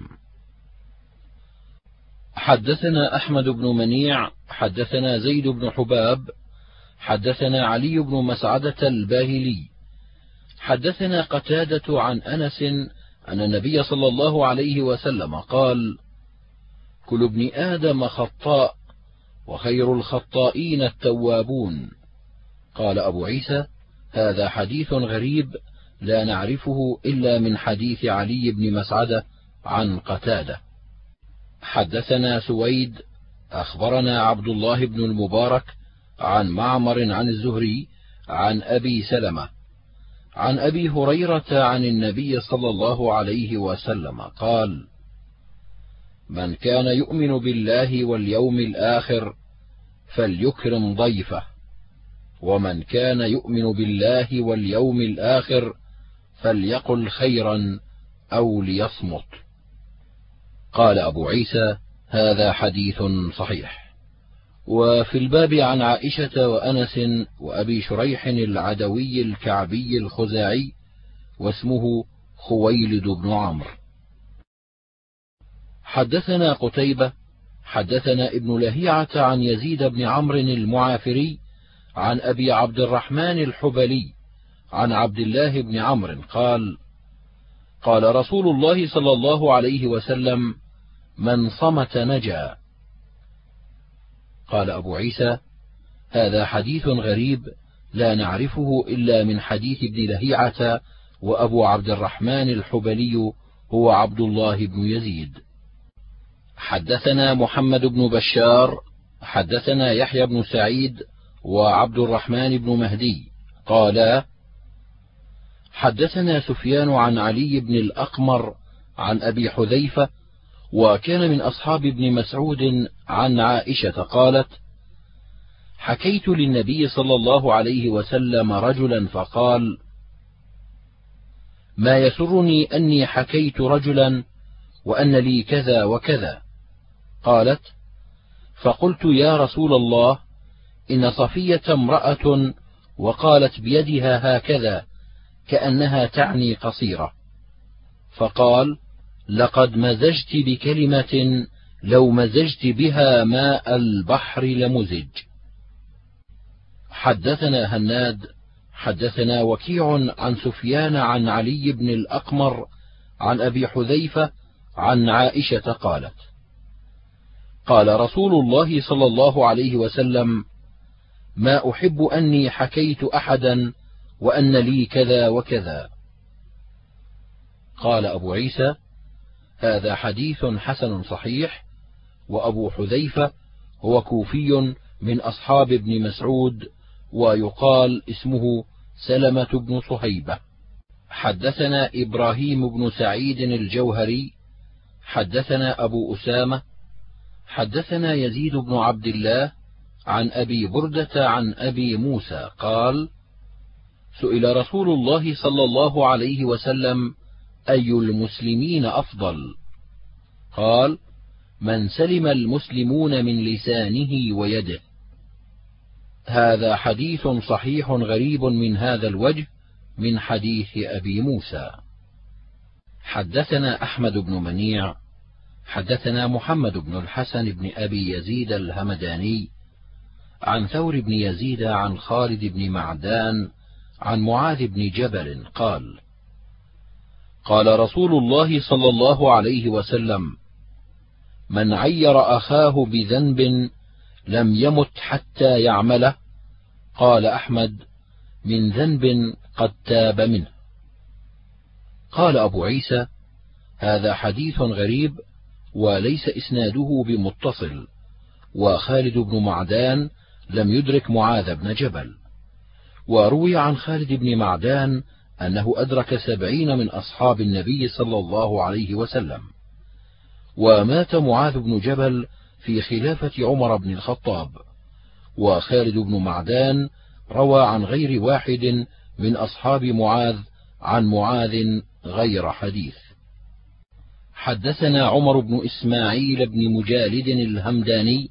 حدثنا أحمد بن منيع حدثنا زيد بن حباب حدثنا علي بن مسعدة الباهلي حدثنا قتادة عن أنس أن النبي صلى الله عليه وسلم قال: كل ابن آدم خطاء وخير الخطائين التوابون. قال أبو عيسى: هذا حديث غريب لا نعرفه إلا من حديث علي بن مسعدة عن قتادة. حدثنا سويد أخبرنا عبد الله بن المبارك عن معمر عن الزهري عن أبي سلمة عن أبي هريرة عن النبي صلى الله عليه وسلم قال: من كان يؤمن بالله واليوم الآخر فليكرم ضيفه، ومن كان يؤمن بالله واليوم الآخر فليقل خيرا أو ليصمت. قال أبو عيسى: هذا حديث صحيح. وفي الباب عن عائشة وأنس وأبي شريح العدوي الكعبي الخزاعي واسمه خويلد بن عمرو. حدثنا قتيبة حدثنا ابن لهيعة عن يزيد بن عمرو المعافري عن أبي عبد الرحمن الحبلي عن عبد الله بن عمرو قال: قال رسول الله صلى الله عليه وسلم: من صمت نجا. قال أبو عيسى: هذا حديث غريب لا نعرفه إلا من حديث ابن لهيعة، وأبو عبد الرحمن الحبلي هو عبد الله بن يزيد. حدثنا محمد بن بشار حدثنا يحيى بن سعيد وعبد الرحمن بن مهدي قالا: حدثنا سفيان عن علي بن الأقمر عن أبي حذيفة، وكان من أصحاب ابن مسعود، عن عائشة قالت: حكيت للنبي صلى الله عليه وسلم رجلا فقال: ما يسرني أني حكيت رجلا وأن لي كذا وكذا. قالت: فقلت يا رسول الله، إن صفية امرأة وقالت بيدها هكذا كأنها تعني قصيرة. فقال: لقد مزجت بكلمة لو مزجت بها ماء البحر لمزج. حدثنا هناد حدثنا وكيع عن سفيان عن علي بن الأقمر عن أبي حذيفة عن عائشة قالت: قال رسول الله صلى الله عليه وسلم: ما أحب أني حكيت أحدا وأن لي كذا وكذا. قال أبو عيسى: هذا حديث حسن صحيح، وأبو حذيفة هو كوفي من أصحاب ابن مسعود، ويقال اسمه سلمة بن صهيبة. حدثنا إبراهيم بن سعيد الجوهري حدثنا أبو أسامة حدثنا يزيد بن عبد الله عن أبي بردة عن أبي موسى قال: سئل رسول الله صلى الله عليه وسلم: أي المسلمين أفضل؟ قال: من سلم المسلمون من لسانه ويده. هذا حديث صحيح غريب من هذا الوجه من حديث أبي موسى. حدثنا أحمد بن منيع حدثنا محمد بن الحسن بن أبي يزيد الهمداني عن ثور بن يزيد عن خالد بن معدان عن معاذ بن جبل قال: قال رسول الله صلى الله عليه وسلم: من عير أخاه بذنب لم يمت حتى يعمله. قال أحمد: من ذنب قد تاب منه. قال أبو عيسى: هذا حديث غريب وليس إسناده بمتصل، وخالد بن معدان لم يدرك معاذ بن جبل. وروي عن خالد بن معدان أنه أدرك سبعين من أصحاب النبي صلى الله عليه وسلم، ومات معاذ بن جبل في خلافة عمر بن الخطاب. وخالد بن معدان روى عن غير واحد من أصحاب معاذ عن معاذ غير حديث. حدثنا عمر بن إسماعيل بن مجالد الهمداني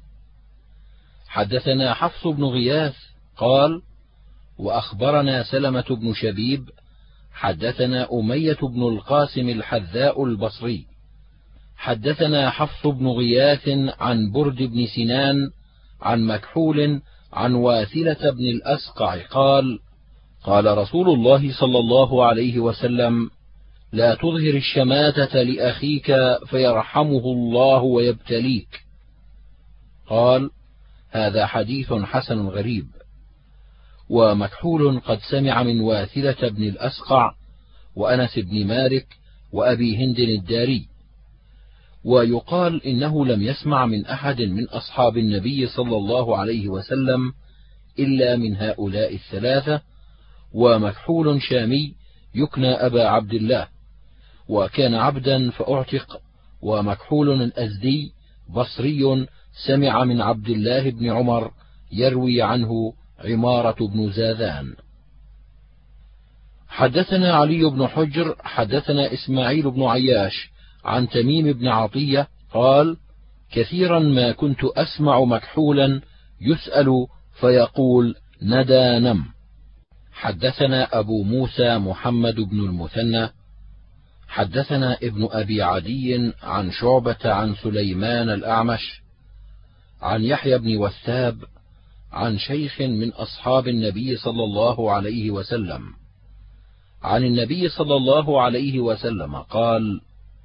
حدثنا حفص بن غياث قال: وأخبرنا سلمة بن شبيب حدثنا أمية بن القاسم الحذاء البصري حدثنا حفص بن غياث عن برد بن سنان عن مكحول عن واثلة بن الأسقع قال: قال رسول الله صلى الله عليه وسلم: لا تظهر الشماتة لأخيك فيرحمه الله ويبتليك. قال: هذا حديث حسن غريب. ومكحول قد سمع من واثلة بن الأسقع وأنس بن مالك وأبي هند الداري. ويقال إنه لم يسمع من أحد من أصحاب النبي صلى الله عليه وسلم إلا من هؤلاء الثلاثة. ومكحول شامي يكنى أبا عبد الله، وكان عبدا فأعتق. ومكحول الأزدي بصري سمع من عبد الله بن عمر يروي عنه عمارة بن زاذان. حدثنا علي بن حجر حدثنا إسماعيل بن عياش عن تميم بن عطية قال: كثيرا ما كنت أسمع مكحولا يسأل فيقول: ندى نم. حدثنا أبو موسى محمد بن المثنى حدثنا ابن أبي عدي عن شعبة عن سليمان الأعمش عن يحيى بن وثاب عن شيخ من أصحاب النبي صلى الله عليه وسلم عن النبي صلى الله عليه وسلم قال: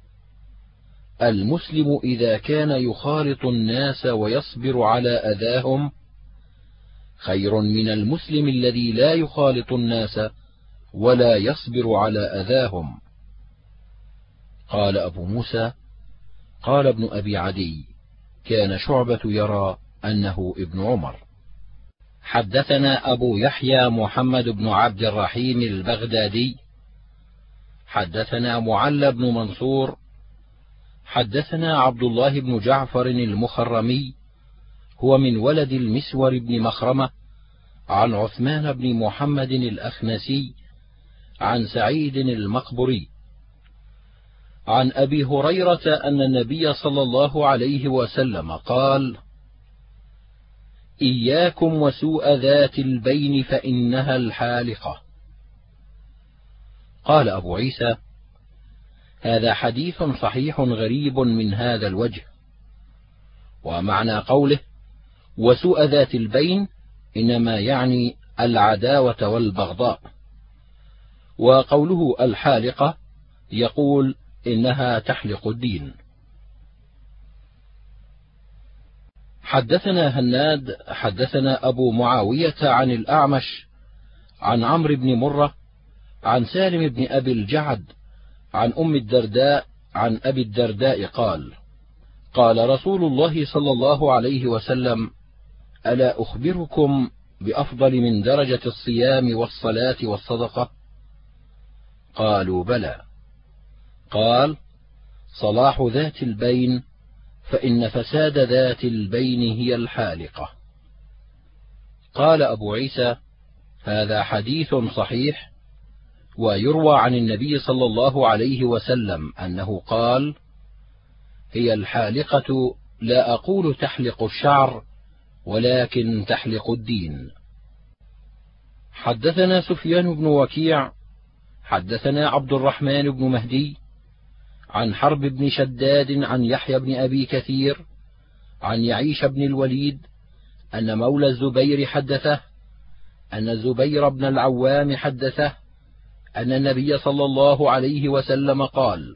المسلم إذا كان يخالط الناس ويصبر على أذاهم خير من المسلم الذي لا يخالط الناس ولا يصبر على أذاهم. قال أبو موسى: قال ابن أبي عدي: كان شعبة يرى أنه ابن عمر. حدثنا أبو يحيى محمد بن عبد الرحيم البغدادي حدثنا معل بن منصور حدثنا عبد الله بن جعفر المخرمي هو من ولد المسور بن مخرمة عن عثمان بن محمد الأخنسي عن سعيد المقبري عن أبي هريرة أن النبي صلى الله عليه وسلم قال: إياكم وسوء ذات البين فإنها الحالقة. قال أبو عيسى: هذا حديث صحيح غريب من هذا الوجه. ومعنى قوله وسوء ذات البين إنما يعني العداوة والبغضاء، وقوله الحالقة يقول إنها تحلق الدين. حدثنا هناد حدثنا أبو معاوية عن الأعمش عن عمرو بن مرة عن سالم بن أبي الجعد عن أم الدرداء عن أبي الدرداء قال: قال رسول الله صلى الله عليه وسلم: ألا أخبركم بأفضل من درجة الصيام والصلاة والصدقة؟ قالوا: بلى. قال: صلاح ذات البين، فإن فساد ذات البين هي الحالقة. قال أبو عيسى: هذا حديث صحيح. ويروى عن النبي صلى الله عليه وسلم أنه قال: هي الحالقة لا أقول تحلق الشعر ولكن تحلق الدين. حدثنا سفيان بن وكيع حدثنا عبد الرحمن بن مهدي عن حرب بن شداد عن يحيى بن أبي كثير عن يعيش بن الوليد أن مولى الزبير حدثه أن الزبير بن العوام حدثه أن النبي صلى الله عليه وسلم قال: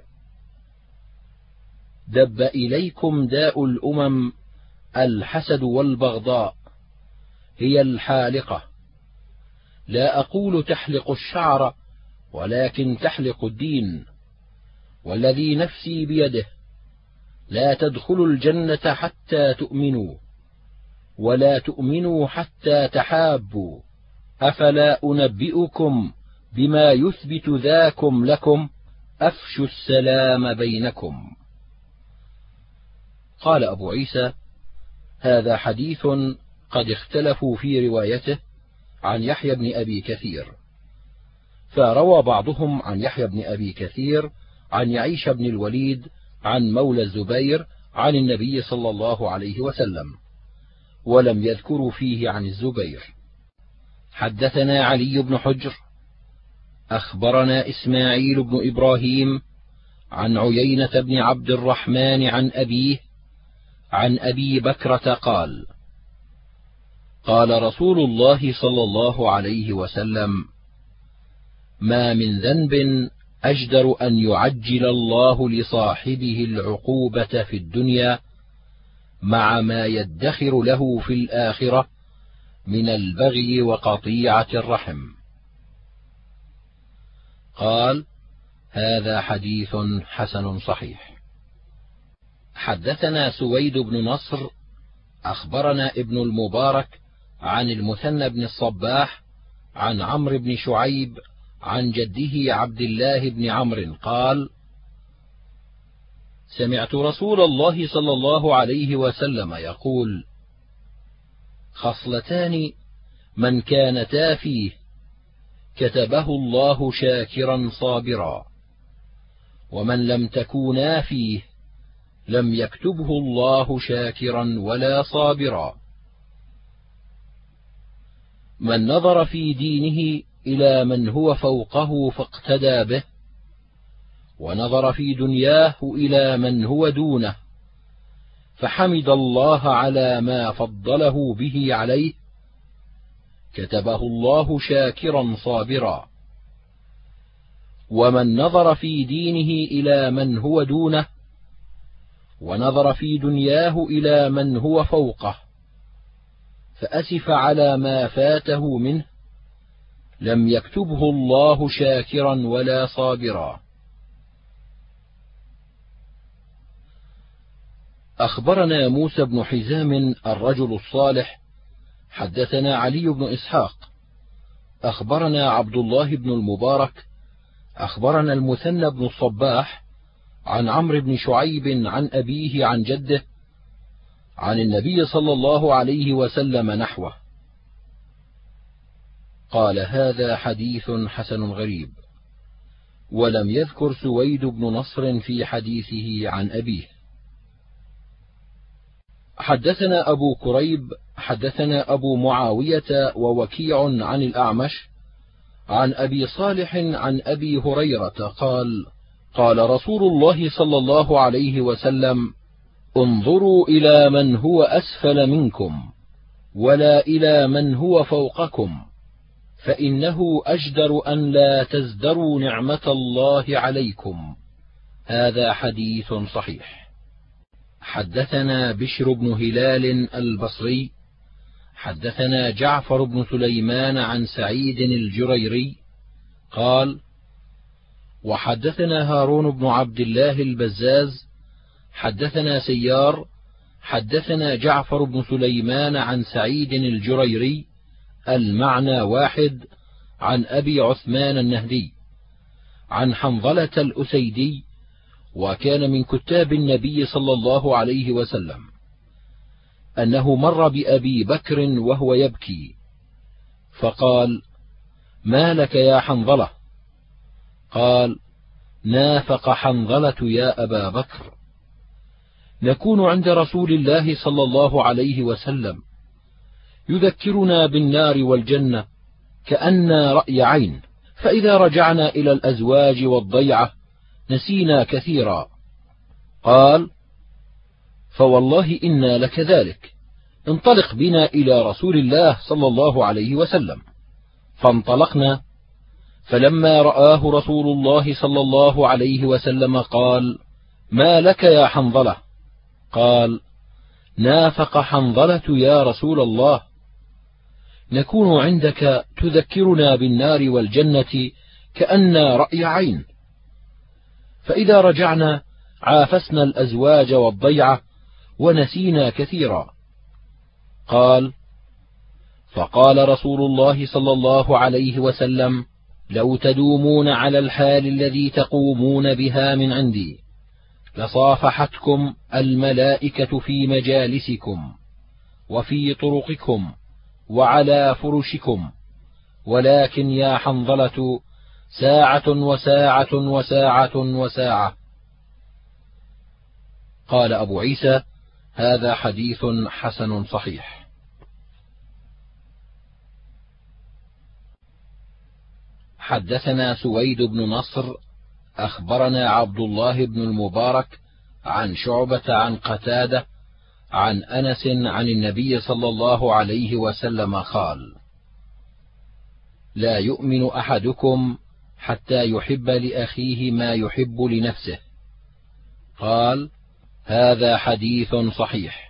دب إليكم داء الأمم الحسد والبغضاء، هي الحالقة، لا أقول تحلق الشعر ولكن تحلق الدين، والذي نفسي بيده لا تدخلوا الجنة حتى تؤمنوا، ولا تؤمنوا حتى تحابوا، أفلا أنبئكم بما يثبت ذاكم لكم؟ أفشوا السلام بينكم. قال أبو عيسى: هذا حديث قد اختلفوا في روايته عن يحيى بن أبي كثير، فروى بعضهم عن يحيى بن أبي كثير عن يعيش بن الوليد عن مولى الزبير عن النبي صلى الله عليه وسلم، ولم يذكروا فيه عن الزبير. حدثنا علي بن حجر أخبرنا إسماعيل بن إبراهيم عن عيينة بن عبد الرحمن عن أبيه عن أبي بكرة قال: قال رسول الله صلى الله عليه وسلم: ما من ذنب أجدر أن يعجل الله لصاحبه العقوبة في الدنيا مع ما يدخر له في الآخرة من البغي وقطيعة الرحم. قال: هذا حديث حسن صحيح. حدثنا سويد بن نصر أخبرنا ابن المبارك عن المثنى بن الصباح عن عمرو بن شعيب عن جده عبد الله بن عمرو قال: سمعت رسول الله صلى الله عليه وسلم يقول: خصلتان من كانتا فيه كتبه الله شاكرا صابرا، ومن لم تكونا فيه لم يكتبه الله شاكرا ولا صابرا. من نظر في دينه إلى من هو فوقه فاقتدى به، ونظر في دنياه إلى من هو دونه فحمد الله على ما فضله به عليه، كتبه الله شاكرا صابرا. ومن نظر في دينه إلى من هو دونه، ونظر في دنياه إلى من هو فوقه فأسف على ما فاته منه، لم يكتبه الله شاكرا ولا صابرا. أخبرنا موسى بن حزام الرجل الصالح حدثنا علي بن إسحاق أخبرنا عبد الله بن المبارك أخبرنا المثنى بن الصباح عن عمرو بن شعيب عن أبيه عن جده عن النبي صلى الله عليه وسلم نحوه. قال: هذا حديث حسن غريب. ولم يذكر سويد بن نصر في حديثه عن أبيه. حدثنا أبو كريب حدثنا أبو معاوية ووكيع عن الأعمش عن أبي صالح عن أبي هريرة قال: قال رسول الله صلى الله عليه وسلم: انظروا إلى من هو أسفل منكم ولا إلى من هو فوقكم، فإنه أجدر أن لا تزدروا نعمة الله عليكم. هذا حديث صحيح. حدثنا بشر بن هلال البصري حدثنا جعفر بن سليمان عن سعيد الجريري قال: وحدثنا هارون بن عبد الله البزاز حدثنا سيار حدثنا جعفر بن سليمان عن سعيد الجريري المعنى واحد عن أبي عثمان النهدي عن حنظلة الأسيدي، وكان من كتاب النبي صلى الله عليه وسلم، أنه مر بأبي بكر وهو يبكي فقال: ما لك يا حنظلة؟ قال: نافق حنظلة يا أبا بكر. نكون عند رسول الله صلى الله عليه وسلم يذكرنا بالنار والجنة كأن رأي عين، فإذا رجعنا إلى الأزواج والضيعة نسينا كثيرا. قال: فوالله إنا لكذلك، انطلق بنا إلى رسول الله صلى الله عليه وسلم. فانطلقنا، فلما رآه رسول الله صلى الله عليه وسلم قال: ما لك يا حنظلة؟ قال: نافق حنظلة يا رسول الله، نكون عندك تذكرنا بالنار والجنة كأننا رأي عين، فإذا رجعنا عافسنا الأزواج والضيعة ونسينا كثيرا. قال: فقال رسول الله صلى الله عليه وسلم: لو تدومون على الحال الذي تقومون بها من عندي لصافحتكم الملائكة في مجالسكم وفي طرقكم وعلى فرشكم، ولكن يا حنظلة ساعة وساعة وساعة وساعة. قال أبو عيسى: هذا حديث حسن صحيح. حدثنا سويد بن نصر أخبرنا عبد الله بن المبارك عن شعبة عن قتادة عن أنس عن النبي صلى الله عليه وسلم قال: لا يؤمن أحدكم حتى يحب لأخيه ما يحب لنفسه. قال: هذا حديث صحيح.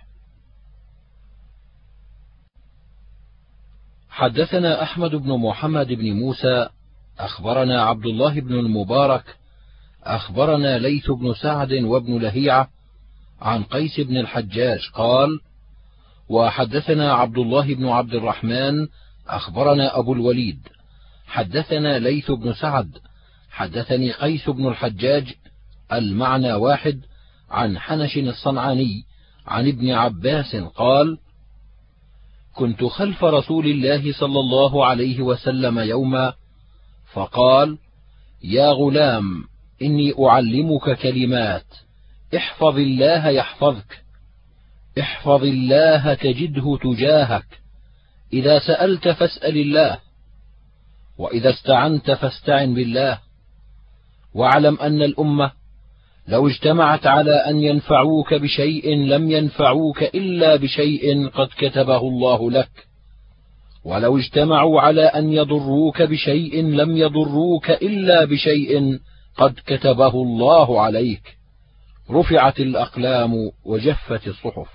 حدثنا أحمد بن محمد بن موسى أخبرنا عبد الله بن المبارك أخبرنا ليث بن سعد وابن لهيعة عن قيس بن الحجاج قال: وحدثنا عبد الله بن عبد الرحمن أخبرنا أبو الوليد حدثنا ليث بن سعد حدثني قيس بن الحجاج المعنى واحد عن حنش الصنعاني عن ابن عباس قال: كنت خلف رسول الله صلى الله عليه وسلم يوما فقال: يا غلام إني أعلمك كلمات، احفظ الله يحفظك، احفظ الله تجده تجاهك، إذا سألت فاسأل الله، وإذا استعنت فاستعن بالله، واعلم أن الأمة لو اجتمعت على أن ينفعوك بشيء لم ينفعوك إلا بشيء قد كتبه الله لك، ولو اجتمعوا على أن يضروك بشيء لم يضروك إلا بشيء قد كتبه الله عليك، رفعت الأقلام وجفت الصحف.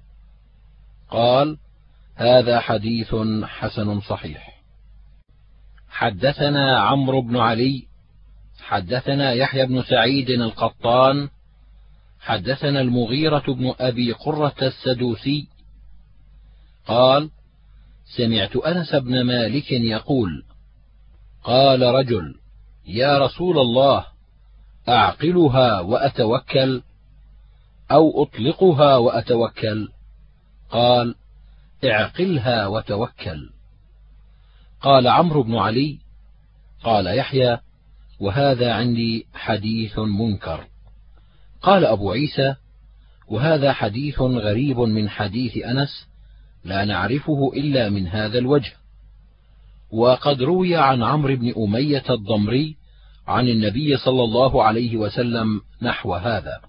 قال: هذا حديث حسن صحيح. حدثنا عمرو بن علي حدثنا يحيى بن سعيد القطان حدثنا المغيرة بن أبي قرة السدوسي قال: سمعت أنس بن مالك يقول: قال رجل: يا رسول الله، أعقلها وأتوكل أو أطلقها وأتوكل؟ قال: اعقلها وتوكل. قال عمرو بن علي: قال يحيى: وهذا عندي حديث منكر. قال أبو عيسى: وهذا حديث غريب من حديث أنس لا نعرفه إلا من هذا الوجه، وقد روي عن عمرو بن أمية الضمري عن النبي صلى الله عليه وسلم نحو هذا.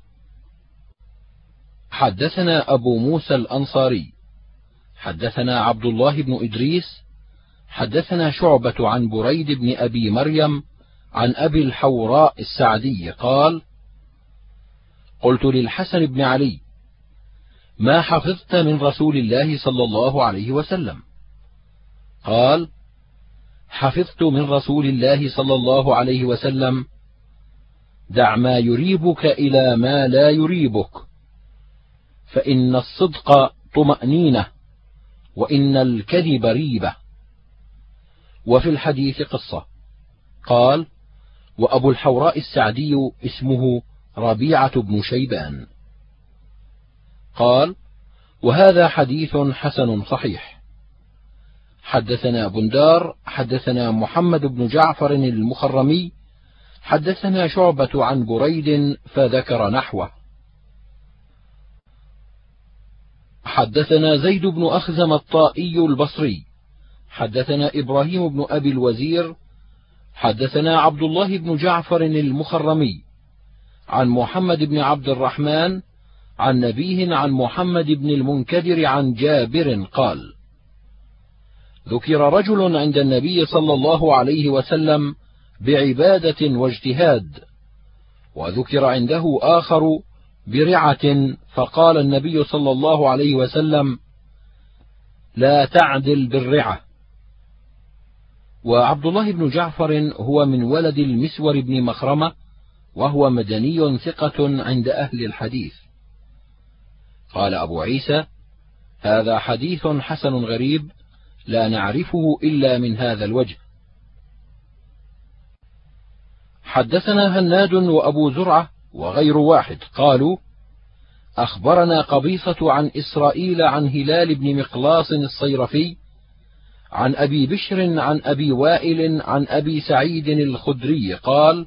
حدثنا أبو موسى الأنصاري حدثنا عبد الله بن إدريس حدثنا شعبة عن بريد بن أبي مريم عن أبي الحوراء السعدي قال: قلت للحسن بن علي: ما حفظت من رسول الله صلى الله عليه وسلم؟ قال: حفظت من رسول الله صلى الله عليه وسلم: دع ما يريبك إلى ما لا يريبك، فإن الصدق طمأنينة وإن الكذب ريبة. وفي الحديث قصة. قال: وأبو الحوراء السعدي اسمه ربيعة بن شيبان. قال: وهذا حديث حسن صحيح. حدثنا بندار حدثنا محمد بن جعفر المخرمي حدثنا شعبة عن بريد فذكر نحوه. حدثنا زيد بن أخزم الطائي البصري حدثنا إبراهيم بن أبي الوزير حدثنا عبد الله بن جعفر المخرمي عن محمد بن عبد الرحمن عن نبيه عن محمد بن المنكدر عن جابر قال: ذكر رجل عند النبي صلى الله عليه وسلم بعبادة واجتهاد، وذكر عنده آخر برعة، فقال النبي صلى الله عليه وسلم: لا تعدل بالرعة. وعبد الله بن جعفر هو من ولد المسور بن مخرمة، وهو مدني ثقة عند أهل الحديث. قال أبو عيسى: هذا حديث حسن غريب لا نعرفه إلا من هذا الوجه. حدثنا هناد وأبو زرعة وغير واحد قالوا: أخبرنا قبيصة عن إسرائيل عن هلال بن مقلاص الصيرفي عن أبي بشر عن أبي وائل عن أبي سعيد الخدري قال: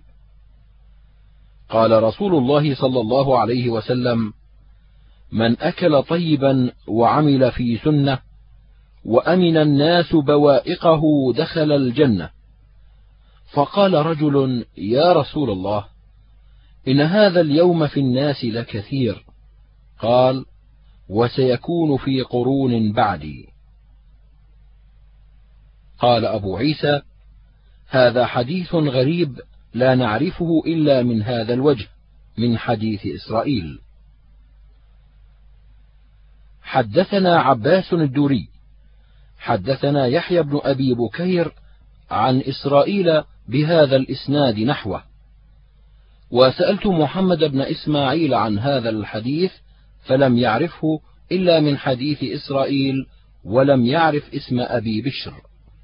قال رسول الله صلى الله عليه وسلم: من أكل طيبا وعمل في سنة وأمن الناس بوائقه دخل الجنة. فقال رجل: يا رسول الله، إن هذا اليوم في الناس لكثير. قال: وسيكون في قرون بعدي. قال أبو عيسى: هذا حديث غريب لا نعرفه إلا من هذا الوجه من حديث إسرائيل. حدثنا عباس الدوري حدثنا يحيى بن أبي بكير عن إسرائيل بهذا الإسناد نحوه. وسألت محمد بن إسماعيل عن هذا الحديث فلم يعرفه إلا من حديث إسرائيل، ولم يعرف اسم أبي بشر.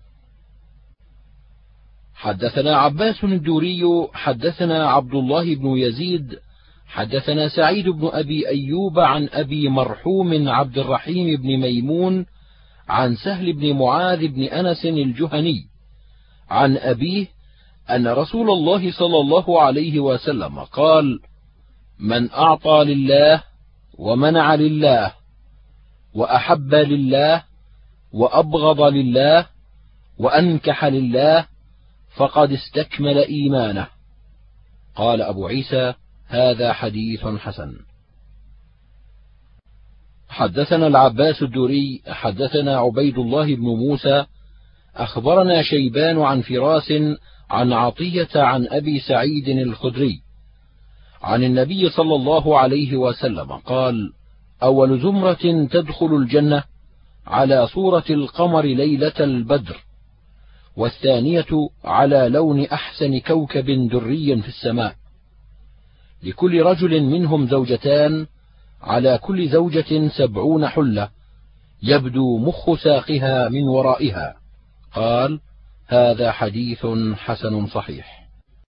حدثنا عباس الدوري حدثنا عبد الله بن يزيد حدثنا سعيد بن أبي أيوب عن أبي مرحوم عبد الرحيم بن ميمون عن سهل بن معاذ بن أنس الجهني عن أبيه أن رسول الله صلى الله عليه وسلم قال: من أعطى لله ومنع لله وأحب لله وأبغض لله وأنكح لله فقد استكمل إيمانه. قال أبو عيسى: هذا حديث حسن. حدثنا العباس الدوري حدثنا عبيد الله بن موسى أخبرنا شيبان عن فراس عن عطية عن أبي سعيد الخدري عن النبي صلى الله عليه وسلم قال: أول زمرة تدخل الجنة على صورة القمر ليلة البدر، والثانية على لون أحسن كوكب دري في السماء، لكل رجل منهم زوجتان، على كل زوجة سبعون حلة، يبدو مخ ساقها من ورائها. قال: هذا حديث حسن صحيح.